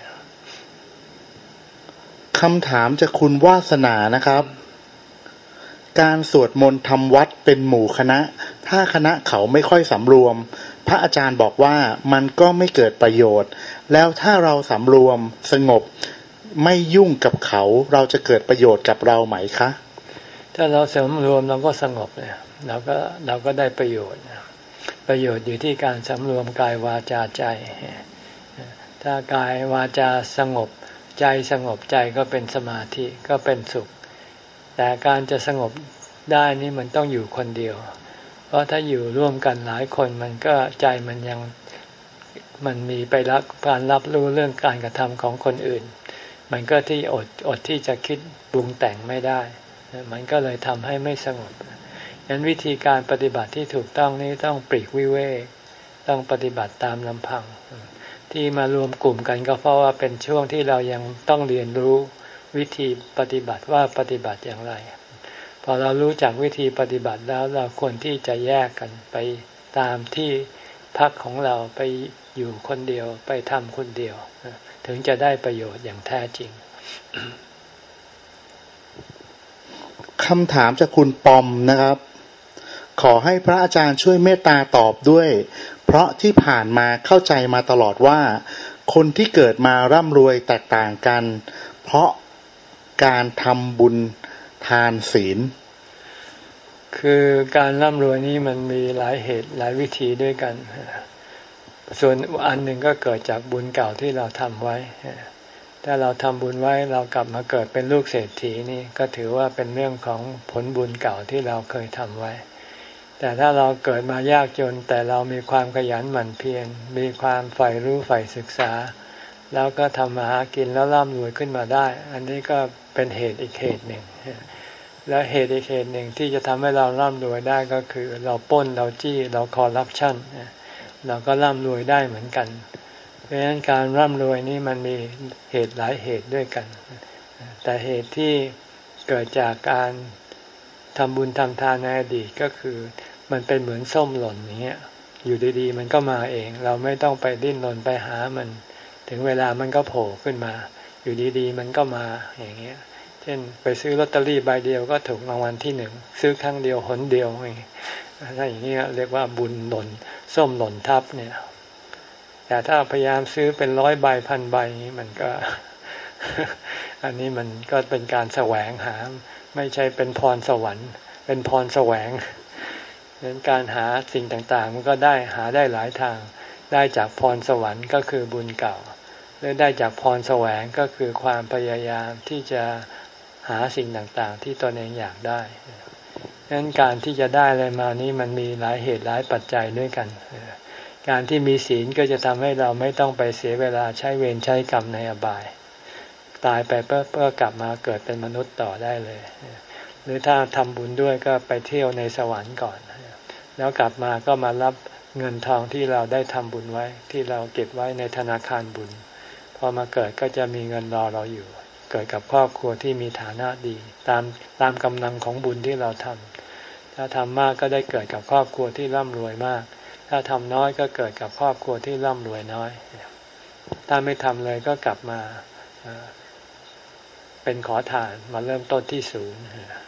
S4: คำถามจากคุณวาสนานะครับการสวดมนต์ทำวัดเป็นหมู่คณะถ้าคณะเขาไม่ค่อยสำรวมพระอาจารย์บอกว่ามันก็ไม่เกิดประโยชน์แล้วถ้าเราสำรวมสงบไม่ยุ่งกับเขาเราจะเกิดประโยชน์กับเราไหมคะ
S1: ถ้าเราสำรวมเราก็สงบเนี่ยเราก็เราก็ได้ประโยชน์ประโยชน์อยู่ที่การสำรวมกายวาจาใจถ้ากายวาจาสงบใจสงบใจก็เป็นสมาธิก็เป็นสุขแต่การจะสงบได้นี่มันต้องอยู่คนเดียวเพราะถ้าอยู่ร่วมกันหลายคนมันก็ใจมันยังมันมีไปรับการรับรู้เรื่องการกระทำของคนอื่นมันก็ที่อดอดที่จะคิดปรุงแต่งไม่ได้มันก็เลยทำให้ไม่สงบฉะนั้นวิธีการปฏิบัติที่ถูกต้องนี้ต้องปลีกวิเวกต้องปฏิบัติตามลำพังที่มารวมกลุ่มกันก็เพราะว่าเป็นช่วงที่เรายังต้องเรียนรู้วิธีปฏิบัติว่าปฏิบัติอย่างไรพอเรารู้จักวิธีปฏิบัติแล้วเราควรที่จะแยกกันไปตามที่พักของเราไปอยู่คนเดียวไปทำคนเดียวถึงจะได้ประโยชน์อย่างแท้จริง
S4: คำถามจากคุณปอมนะครับขอให้พระอาจารย์ช่วยเมตตาตอบด้วยเพราะที่ผ่านมาเข้าใจมาตลอดว่าคนที่เกิดมาร่ำรวยแตกต่างกันเพราะการทำบุญทานศีล
S1: คือการร่ำรวยนี้มันมีหลายเหตุหลายวิธีด้วยกันส่วนอันหนึ่งก็เกิดจากบุญเก่าที่เราทำไว้ถ้าเราทำบุญไว้เรากลับมาเกิดเป็นลูกเศรษฐีนี่ก็ถือว่าเป็นเรื่องของผลบุญเก่าที่เราเคยทำไว้แต่ถ้าเราเกิดมายากจนแต่เรามีความขยันหมั่นเพียรมีความใฝ่รู้ใฝ่ศึกษาแล้วก็ทำมาหากินแล้วร่ำรวยขึ้นมาได้อันนี้ก็เป็นเหตุอีกเหตุหนึ่งและเหตุอีกเหตุหนึ่งที่จะทำให้เราร่ำรวยได้ก็คือเราปล้นเราจี้เราคอร์รัปชันเราก็ร่ำรวยได้เหมือนกันเพราะฉะนั้นการร่ำรวยนี้มันมีเหตุหลายเหตุด้วยกันแต่เหตุที่เกิดจากการทำบุญทำทานในอดีตก็คือมันเป็นเหมือนส้มหล่นอย่างเงี้ยอยู่ดีๆมันก็มาเองเราไม่ต้องไปดิ้นรนไปหามันถึงเวลามันก็โผล่ขึ้นมาอยู่ดีๆมันก็มาอย่างเงี้ยเช่นไปซื้อลอตเตอรี่ใบเดียวก็ถูกรางวัลที่หนึ่งซื้อครั้งเดียวหนเดียวอย่างเงี้ยถ้าอย่างเงี้ยเรียกว่าบุญหล่นส้มหล่นทับเนี่ยแต่ถ้าพยายามซื้อเป็นร้อยใบพันใบนี้มันก็อันนี้มันก็เป็นการแสวงหาไม่ใช่เป็นพรสวรรค์เป็นพรแสวงดังนั้นการหาสิ่งต่างๆมันก็ได้หาได้หลายทางได้จากพรสวรรค์ก็คือบุญเก่าหรือได้จากพรแสวงก็คือความพยายามที่จะหาสิ่งต่างๆที่ตนเองอยากได้ดังนั้นการที่จะได้อะไรมานี้มันมีหลายเหตุหลายปัจจัยด้วยกันการที่มีศีลก็จะทำให้เราไม่ต้องไปเสียเวลาใช้เวรใช้กรรมในอบายตายไปเพื่อเพื่อกลับมาเกิดเป็นมนุษย์ต่อได้เลยหรือถ้าทำบุญด้วยก็ไปเที่ยวในสวรรค์ก่อนแล้วกลับมาก็มารับเงินทองที่เราได้ทำบุญไว้ที่เราเก็บไว้ในธนาคารบุญพอมาเกิดก็จะมีเงินรอเราอยู่เกิดกับครอบครัวที่มีฐานะดีตามตามกำลังของบุญที่เราทำถ้าทำมากก็ได้เกิดกับครอบครัวที่ร่ำรวยมากถ้าทำน้อยก็เกิดกับครอบครัวที่ร่ำรวยน้อยถ้าไม่ทำเลยก็กลับมาเป็นขอทานมาเริ่มต้นที่ศูนย์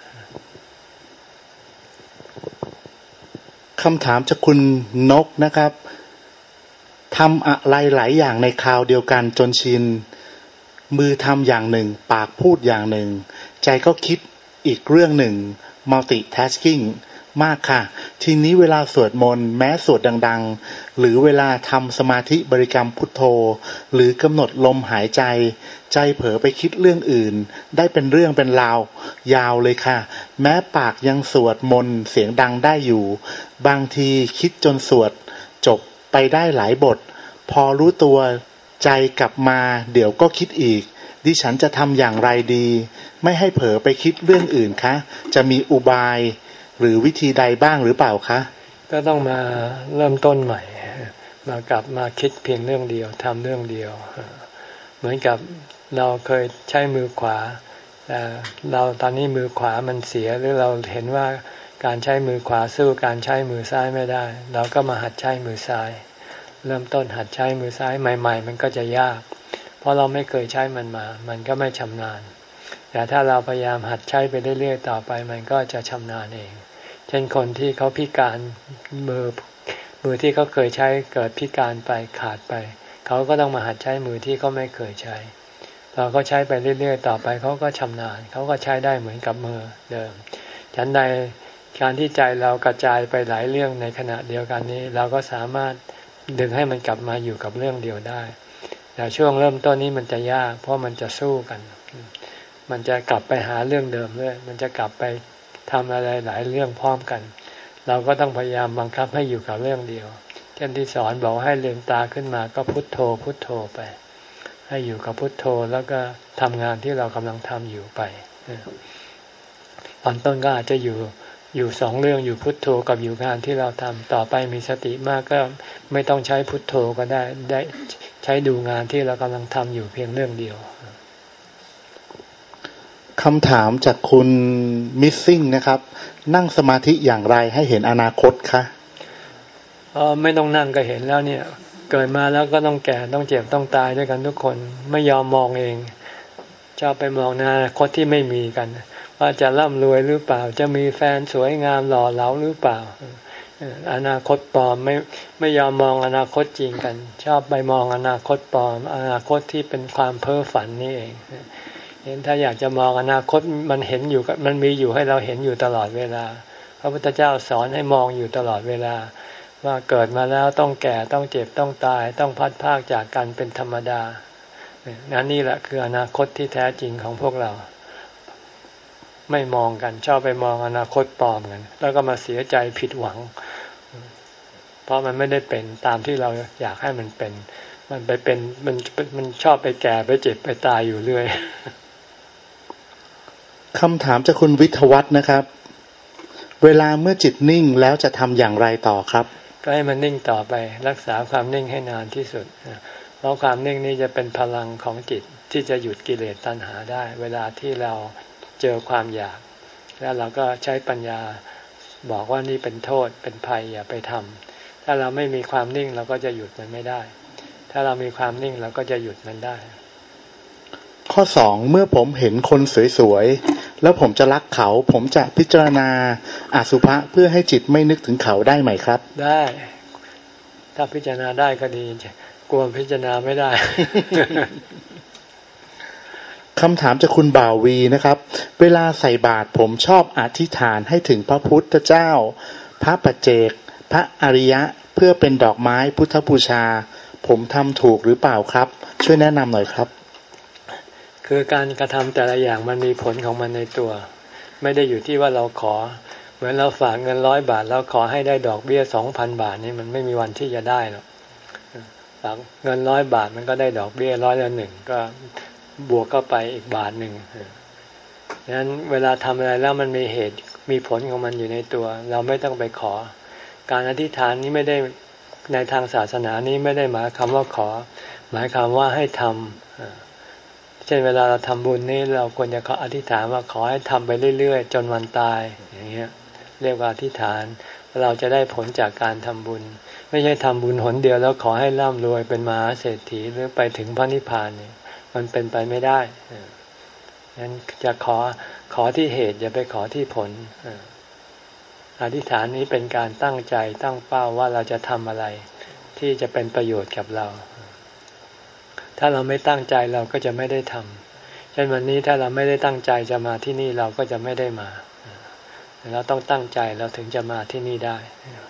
S4: คำถามจากคุณนกนะครับทำอะไรหลายอย่างในคราวเดียวกันจนชินมือทำอย่างหนึ่งปากพูดอย่างหนึ่งใจก็คิดอีกเรื่องหนึ่ง multitasking มากค่ะทีนี้เวลาสวดมนต์แม้สวดดังๆหรือเวลาทำสมาธิบริกรรมพุทโธหรือกำหนดลมหายใจใจเผลอไปคิดเรื่องอื่นได้เป็นเรื่องเป็นราวยาวเลยค่ะแม้ปากยังสวดมนต์เสียงดังได้อยู่บางทีคิดจนสวดจบไปได้หลายบทพอรู้ตัวใจกลับมาเดี๋ยวก็คิดอีกดิฉันจะทำอย่างไรดีไม่ให้เผลอไปคิดเรื่องอื่นคะจะมีอุบายหรือวิธีใดบ้างหรือเปล่าคะ
S1: ก็ต้องมาเริ่มต้นใหม่มากลับมาคิดเพียงเรื่องเดียวทำเรื่องเดียวเหมือนกับเราเคยใช้มือขวาแต่เราตอนนี้มือขวามันเสียหรือเราเห็นว่าการใช้มือขวาสู้การใช้มือซ้ายไม่ได้เราก็มาหัดใช้มือซ้ายเริ่มต้นหัดใช้มือซ้ายใหม่ๆมันก็จะยากเพราะเราไม่เคยใช้มันมามันก็ไม่ชำนาญแต่ถ้าเราพยายามหัดใช้ไปเรื่อยๆต่อไปมันก็จะชำนาญเองเช่นคนที่เขาพิการมือมือที่เขาเคยใช้เกิดพิการไปขาดไปเขาก็ต้องมาหัดใช้มือที่เขาไม่เคยใช้เราก็ใช้ไปเรื่อยๆต่อไปเขาก็ชำนาญเขาก็ใช้ได้เหมือนกับมือเดิมฉันใดการที่ใจเรากระจายไปหลายเรื่องในขณะเดียวกันนี้เราก็สามารถดึงให้มันกลับมาอยู่กับเรื่องเดียวได้แต่ช่วงเริ่มต้นนี้มันจะยากเพราะมันจะสู้กันมันจะกลับไปหาเรื่องเดิมด้วยมันจะกลับไปทำอะไรหลายเรื่องพร้อมกันเราก็ต้องพยายามบังคับให้อยู่กับเรื่องเดียวเช่นที่สอนบอกให้ลืมตาขึ้นมาก็พุทโธพุทโธไปให้อยู่กับพุทโธแล้วก็ทำงานที่เรากำลังทำอยู่ไปตอนต้นก็อาจจะอยู่อยู่สองเรื่องอยู่พุทโธกับอยู่งานที่เราทำต่อไปมีสติมากก็ไม่ต้องใช้พุทโธก็ได้ได้ใช้ดูงานที่เรากำลังทำอยู่เพียงเรื่องเดียว
S4: คำถามจากคุณมิสซิ่งนะครับนั่งสมาธิอย่างไรให้เห็นอนาคตคะ
S1: อ๋อไม่ต้องนั่งก็เห็นแล้วเนี่ยเกิดมาแล้วก็ต้องแก่ต้องเจ็บต้องตายด้วยกันทุกคนไม่ยอมมองเองชอบไปมองอนาคตที่ไม่มีกันว่าจะร่ำรวยหรือเปล่าจะมีแฟนสวยงามหล่อเหลาหรือเปล่าอนาคตปลอมไม่ไม่ยอมมองอนาคตจริงกันชอบไปมองอนาคตปลอมอนาคตที่เป็นความเพ้อฝันนี่เองเห็นถ้าอยากจะมองอนาคตมันเห็นอยู่มันมีอยู่ให้เราเห็นอยู่ตลอดเวลาพระพุทธเจ้าสอนให้มองอยู่ตลอดเวลาว่าเกิดมาแล้วต้องแก่ต้องเจ็บต้องตายต้องพัดพรากจากกันเป็นธรรมดานั่นนี่แหละคืออนาคตที่แท้จริงของพวกเราไม่มองกันชอบไปมองอนาคตปลอมกันแล้วก็มาเสียใจผิดหวังเพราะมันไม่ได้เป็นตามที่เราอยากให้มันเป็นมันไปเป็นมันมันชอบไปแก่ไปเจ็บไปตายอยู่เรื่อย
S4: คำถามจากคุณวิทยวัฒน์นะครับเวลาเมื่อจิตนิ่งแล้วจะทำอย่างไรต่อครับ
S1: ก็ให้มันนิ่งต่อไปรักษาความนิ่งให้นานที่สุดเพราะความนิ่งนี้จะเป็นพลังของจิตที่จะหยุดกิเลสตัณหาได้เวลาที่เราเจอความอยากแล้วเราก็ใช้ปัญญาบอกว่านี่เป็นโทษเป็นภัยอย่าไปทำถ้าเราไม่มีความนิ่งเราก็จะหยุดมันไม่ได้ถ้าเรามีความนิ่งเราก็จะหยุดมันได้
S4: ข้อสองเมื่อผมเห็นคนสวยๆแล้วผมจะรักเขาผมจะพิจารณาอสุภะเพื่อให้จิตไม่นึกถึงเขาได้ไหมครับ
S1: ได้ถ้าพิจารณาได้ก็ดีกลัวพิจารณาไม่ได้
S4: คำถามจากคุณบ่าววีนะครับเวลาใส่บาตรผมชอบอธิษฐานให้ถึงพระพุทธเจ้าพระปัจเจกพระอริยะเพื่อเป็นดอกไม้พุทธบูชาผมทำถูกหรือเปล่าครับช่วยแนะนำหน่อยครับ
S1: คือการกระทำแต่ละอย่างมันมีผลของมันในตัวไม่ได้อยู่ที่ว่าเราขอเหมือนเราฝากเงินร้อยบาทแล้วขอให้ได้ดอกเบี้ยสองพันบาทนี่มันไม่มีวันที่จะได้หรอกฝากเงินร้อยบาทมันก็ได้ดอกเบี้ยร้อยละหนึ่งก็บวกเข้าไปอีกบาทหนึ่งดังนั้นเวลาทำอะไรแล้วมันมีเหตุมีผลของมันอยู่ในตัวเราไม่ต้องไปขอการอธิษฐานนี้ไม่ได้ในทางศาสนานี้ไม่ได้หมายคำว่าขอหมายความว่าให้ทำเช่นเวลาเราทำบุญนี่เราควรจะขออธิษฐานว่าขอให้ทำไปเรื่อยๆจนวันตายอย่างเงี้ยเรียกว่าอธิษฐานเราจะได้ผลจากการทำบุญไม่ใช่ทำบุญหนเดียวแล้วขอให้ร่ำรวยเป็นมหาเศรษฐีหรือไปถึงพระนิพพานเนี่ยมันเป็นไปไม่ได้งั้นจะขอขอที่เหตุอย่าไปขอที่ผลอธิษฐานนี้เป็นการตั้งใจตั้งเป้าว่าเราจะทำอะไรที่จะเป็นประโยชน์กับเราถ้าเราไม่ตั้งใจเราก็จะไม่ได้ทำเช่นวันนี้ถ้าเราไม่ได้ตั้งใจจะมาที่นี่เราก็จะไม่ได้มาเราต้องตั้งใจเราถึงจะมาที่นี่ได้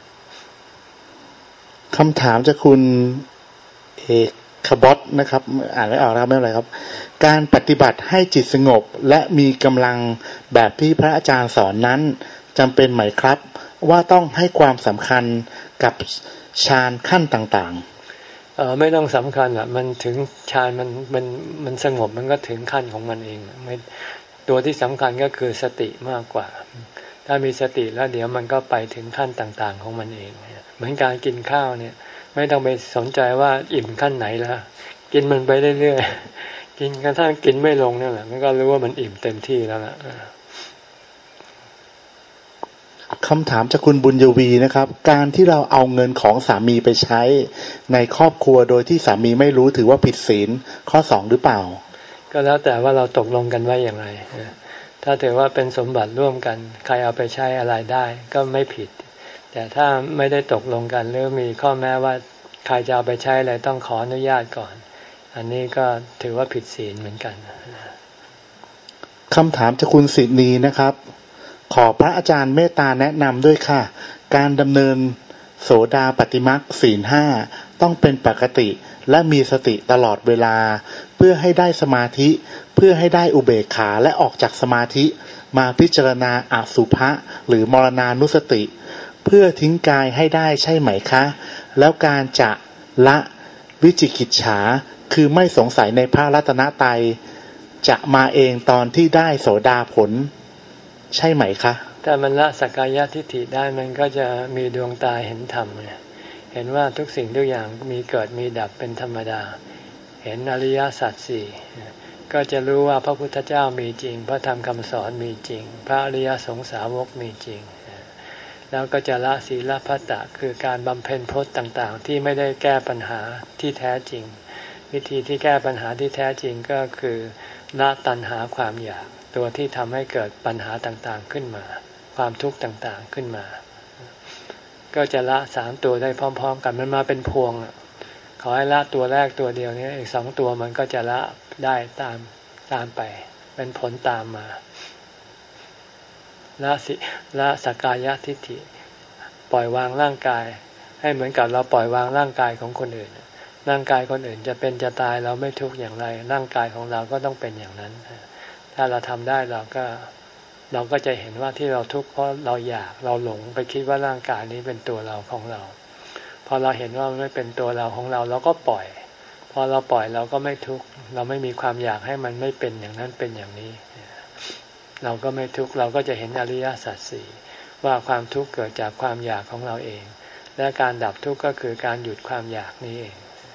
S4: คำถามจากคุณเอกคบอสนะครับอ่านไม่ออกครับไม่เป็นไรครับการปฏิบัติให้จิตสงบและมีกำลังแบบที่พระอาจารย์สอนนั้นจำเป็นไหมครับว่าต้องให้ความสำคัญกับฌานขั้นต่างๆ
S1: เออไม่ต้องสำคัญอ่ะมันถึงฌานมันมันมันสงบมันก็ถึงขั้นของมันเองไม่ตัวที่สำคัญก็คือสติมากกว่าถ้ามีสติแล้วเดี๋ยวมันก็ไปถึงขั้นต่างๆของมันเองเหมือนการกินข้าวเนี่ยไม่ต้องไปสนใจว่าอิ่มขั้นไหนแล้วกินมันไปเรื่อยๆกินกระทั่งกินไม่ลงนั่นแหละมันก็รู้ว่ามันอิ่มเต็มที่แล้วล่ะ
S4: คำถามจากคุณบุญยวีนะครับการที่เราเอาเงินของสามีไปใช้ในครอบครัวโดยที่สามีไม่รู้ถือว่าผิดศีลข้อสองหรือเปล่า
S1: ก็แล้วแต่ว่าเราตกลงกันไว้อย่างไรถ้าถือว่าเป็นสมบัติร่วมกันใครเอาไปใช้อะไรได้ก็ไม่ผิดแต่ถ้าไม่ได้ตกลงกันหรือมีข้อแม้ว่าใครจะเอาไปใช้อะไรต้องขออนุญาตก่อนอันนี้ก็ถือว่าผิดศีลเหมือนกัน
S4: คำถามจากคุณสินีนะครับขอพระอาจารย์เมตตาแนะนำด้วยค่ะการดำเนินโสดาปัตติมรรคศีลห้าต้องเป็นปกติและมีสติตลอดเวลาเพื่อให้ได้สมาธิเพื่อให้ได้อุเบกขาและออกจากสมาธิมาพิจารณาอสุภะหรือมรณานุสติเพื่อทิ้งกายให้ได้ใช่ไหมคะแล้วการจะละวิจิกิจฉาคือไม่สงสัยในพระรัตนตรัยจะมาเองตอนที่ได้โสดาผลใช่ไหมคะ
S1: ถ้ามันละสักกายทิฏฐิได้มันก็จะมีดวงตาเห็นธรรมเห็นว่าทุกสิ่งทุกอย่างมีเกิดมีดับเป็นธรรมดาเห็นอริยสัจสี่ก็จะรู้ว่าพระพุทธเจ้ามีจริงพระธรรมคำสอนมีจริงพระอริยสงสาวกมีจริงแล้วก็จะละศีลพัตตะคือการบำเพ็ญพรตต่างๆที่ไม่ได้แก้ปัญหาที่แท้จริงวิธีที่แก้ปัญหาที่แท้จริงก็คือละตัณหาความอยากตัวที่ทำให้เกิดปัญหาต่างๆขึ้นมาความทุกข์ต่างๆขึ้นมาก็จะละสามตัวได้พร้อมๆกันมันมาเป็นพวงขอให้ละตัวแรกตัวเดียวนี้อีกสองตัวมันก็จะละได้ตามตามไปเป็นผลตามมาละสิละสักกายทิฏฐิปล่อยวางร่างกายให้เหมือนกับเราปล่อยวางร่างกายของคนอื่นร่างกายคนอื่นจะเป็นจะตายเราไม่ทุกข์อย่างไรร่างกายของเราก็ต้องเป็นอย่างนั้นถ้าเราทำได้เราก็เราก็จะเห็นว่าที่เราทุกข์เพราะเราอยากเราหลงไปคิดว่าร่างกายนี้เป็นตัวเราของเราพอเราเห็นว่ามันไม่เป็นตัวเราของเราเราก็ปล่อยพอเราปล่อยเราก็ไม่ทุกข์เราไม่มีความอยากให้มันไม่เป็นอย่างนั้นเป็นอย่างนี้เราก็ไม่ทุกข์เราก็จะเห็นอริยสัจสี่ว่าความทุกข์เกิดจากความอยากของเราเองและการดับทุกข์ก็คือการหยุดความอยากนี้เอง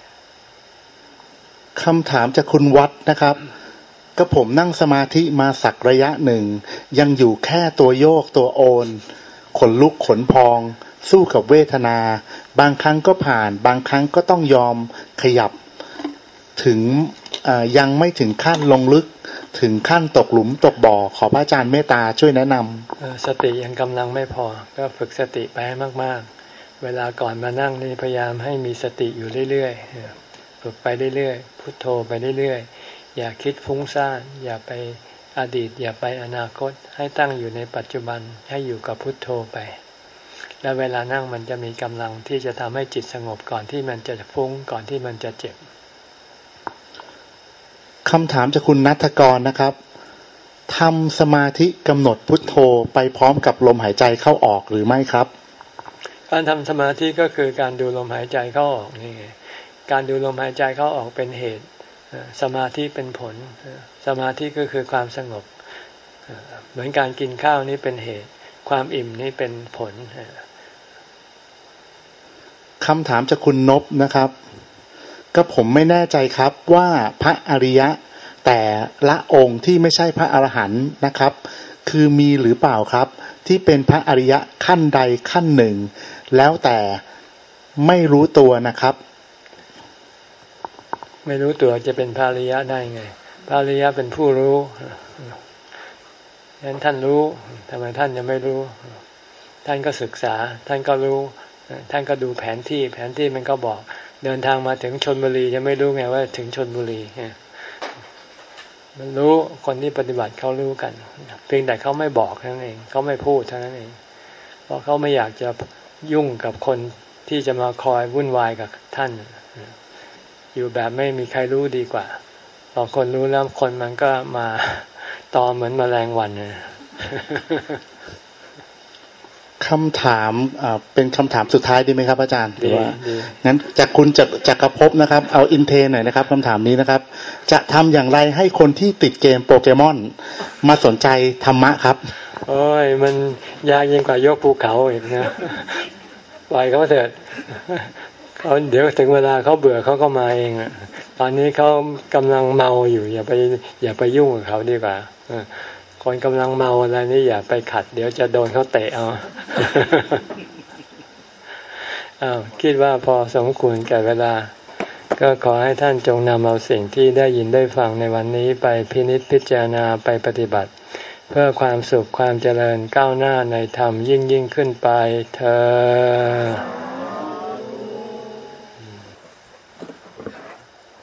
S4: คำถามจากคุณวัดนะครับก็ผมนั่งสมาธิมาสักระยะหนึ่งยังอยู่แค่ตัวโยกตัวโอนขนลุกขนพองสู้กับเวทนาบางครั้งก็ผ่านบางครั้งก็ต้องยอมขยับถึงยังไม่ถึงขั้นลงลึกถึงขั้นตกหลุมตกบ่อขอพระอาจารย์เมตตาช่วยแนะน
S1: ำสติยังกำลังไม่พอก็ฝึกสติไปให้มากๆเวลาก่อนมานั่งนี่พยายามให้มีสติอยู่เรื่อยๆฝึกไปเรื่อยๆพุทโธไปเรื่อยๆอย่าคิดฟุ้งซ่านอย่าไปอดีตอย่าไปอนาคตให้ตั้งอยู่ในปัจจุบันให้อยู่กับพุทโธไปแล้วเวลานั่งมันจะมีกำลังที่จะทำให้จิตสงบก่อนที่มันจะฟุ้งก่อนที่มันจะเจ็บ
S4: คำถามจากคุณณัฐกรนะครับทำสมาธิกำหนดพุทโธไปพร้อมกับลมหายใจเข้าออกหรือไม่ครับ
S1: การทำสมาธิก็คือการดูลมหายใจเข้าออกนี่ไงการดูลมหายใจเข้าออกเป็นเหตุสมาธิเป็นผลสมาธิก็คือความสงบเหมือนการกินข้าวนี่เป็นเหตุความอิ่มนี่เป็นผล
S4: คำถามจากคุณนพนะครับก็ผมไม่แน่ใจครับว่าพระอริยะแต่ละองค์ที่ไม่ใช่พระอรหันต์นะครับคือมีหรือเปล่าครับที่เป็นพระอริยะขั้นใดขั้นหนึ่งแล้วแต่ไม่รู้ตัวนะครับ
S1: ไม่รู้ตัวจะเป็นพระอริยะได้ไงพระอริยะเป็นผู้รู้งั้นท่านรู้ทำไมท่านยังไม่รู้ท่านก็ศึกษาท่านก็รู้ท่านก็ดูแผนที่แผนที่มันก็บอกเดินทางมาถึงชลบุรีจะไม่รู้ไงว่าถึงชลบุรีมันรู้คนที่ปฏิบัติเขารู้กันเพียงแต่เขาไม่บอกเท่านั้นเองเขาไม่พูดเท่านั้นเองเพราะเขาไม่อยากจะยุ่งกับคนที่จะมาคอยวุ่นวายกับท่านอยู่แบบไม่มีใครรู้ดีกว่าพอคนรู้แล้วคนมันก็มาตอมเหมือนแมลงวันเลย
S4: คำถามเป็นคำถามสุดท้ายดีไหมครับอาจารย์หรือว่างั้นจากคุณจักจักรภพนะครับเอาอินเทนหน่อยนะครับคำถามนี้นะครับจะทำอย่างไรให้คนที่ติดเกมโปเกมอนมาสนใจธรรมะครับ
S1: โอ้ยมันยากยิ่งกว่ายกภูเขาอีกนะปล่อยเขาเถิดเขาเดี๋ยวถึงเวลาเขาเบื่อเขาก็มาเองอ่ะตอนนี้เขากำลังเมาอยู่อย่าไปอย่าไปยุ่งกับเขาดีกว่าคนกำลังเมาอะไรนี่อย่าไปขัดเดี๋ยวจะโดนเขาเตะเอาอ้าวคิดว่าพอสมควรแก่เวลาก็ขอให้ท่านจงนำเอาสิ่งที่ได้ยินได้ฟังในวันนี้ไปพินิจพิจารณาไปปฏิบัติเพื่อความสุขความเจริญก้าวหน้าในธรรมยิ่งยิ่งขึ้นไปเถิด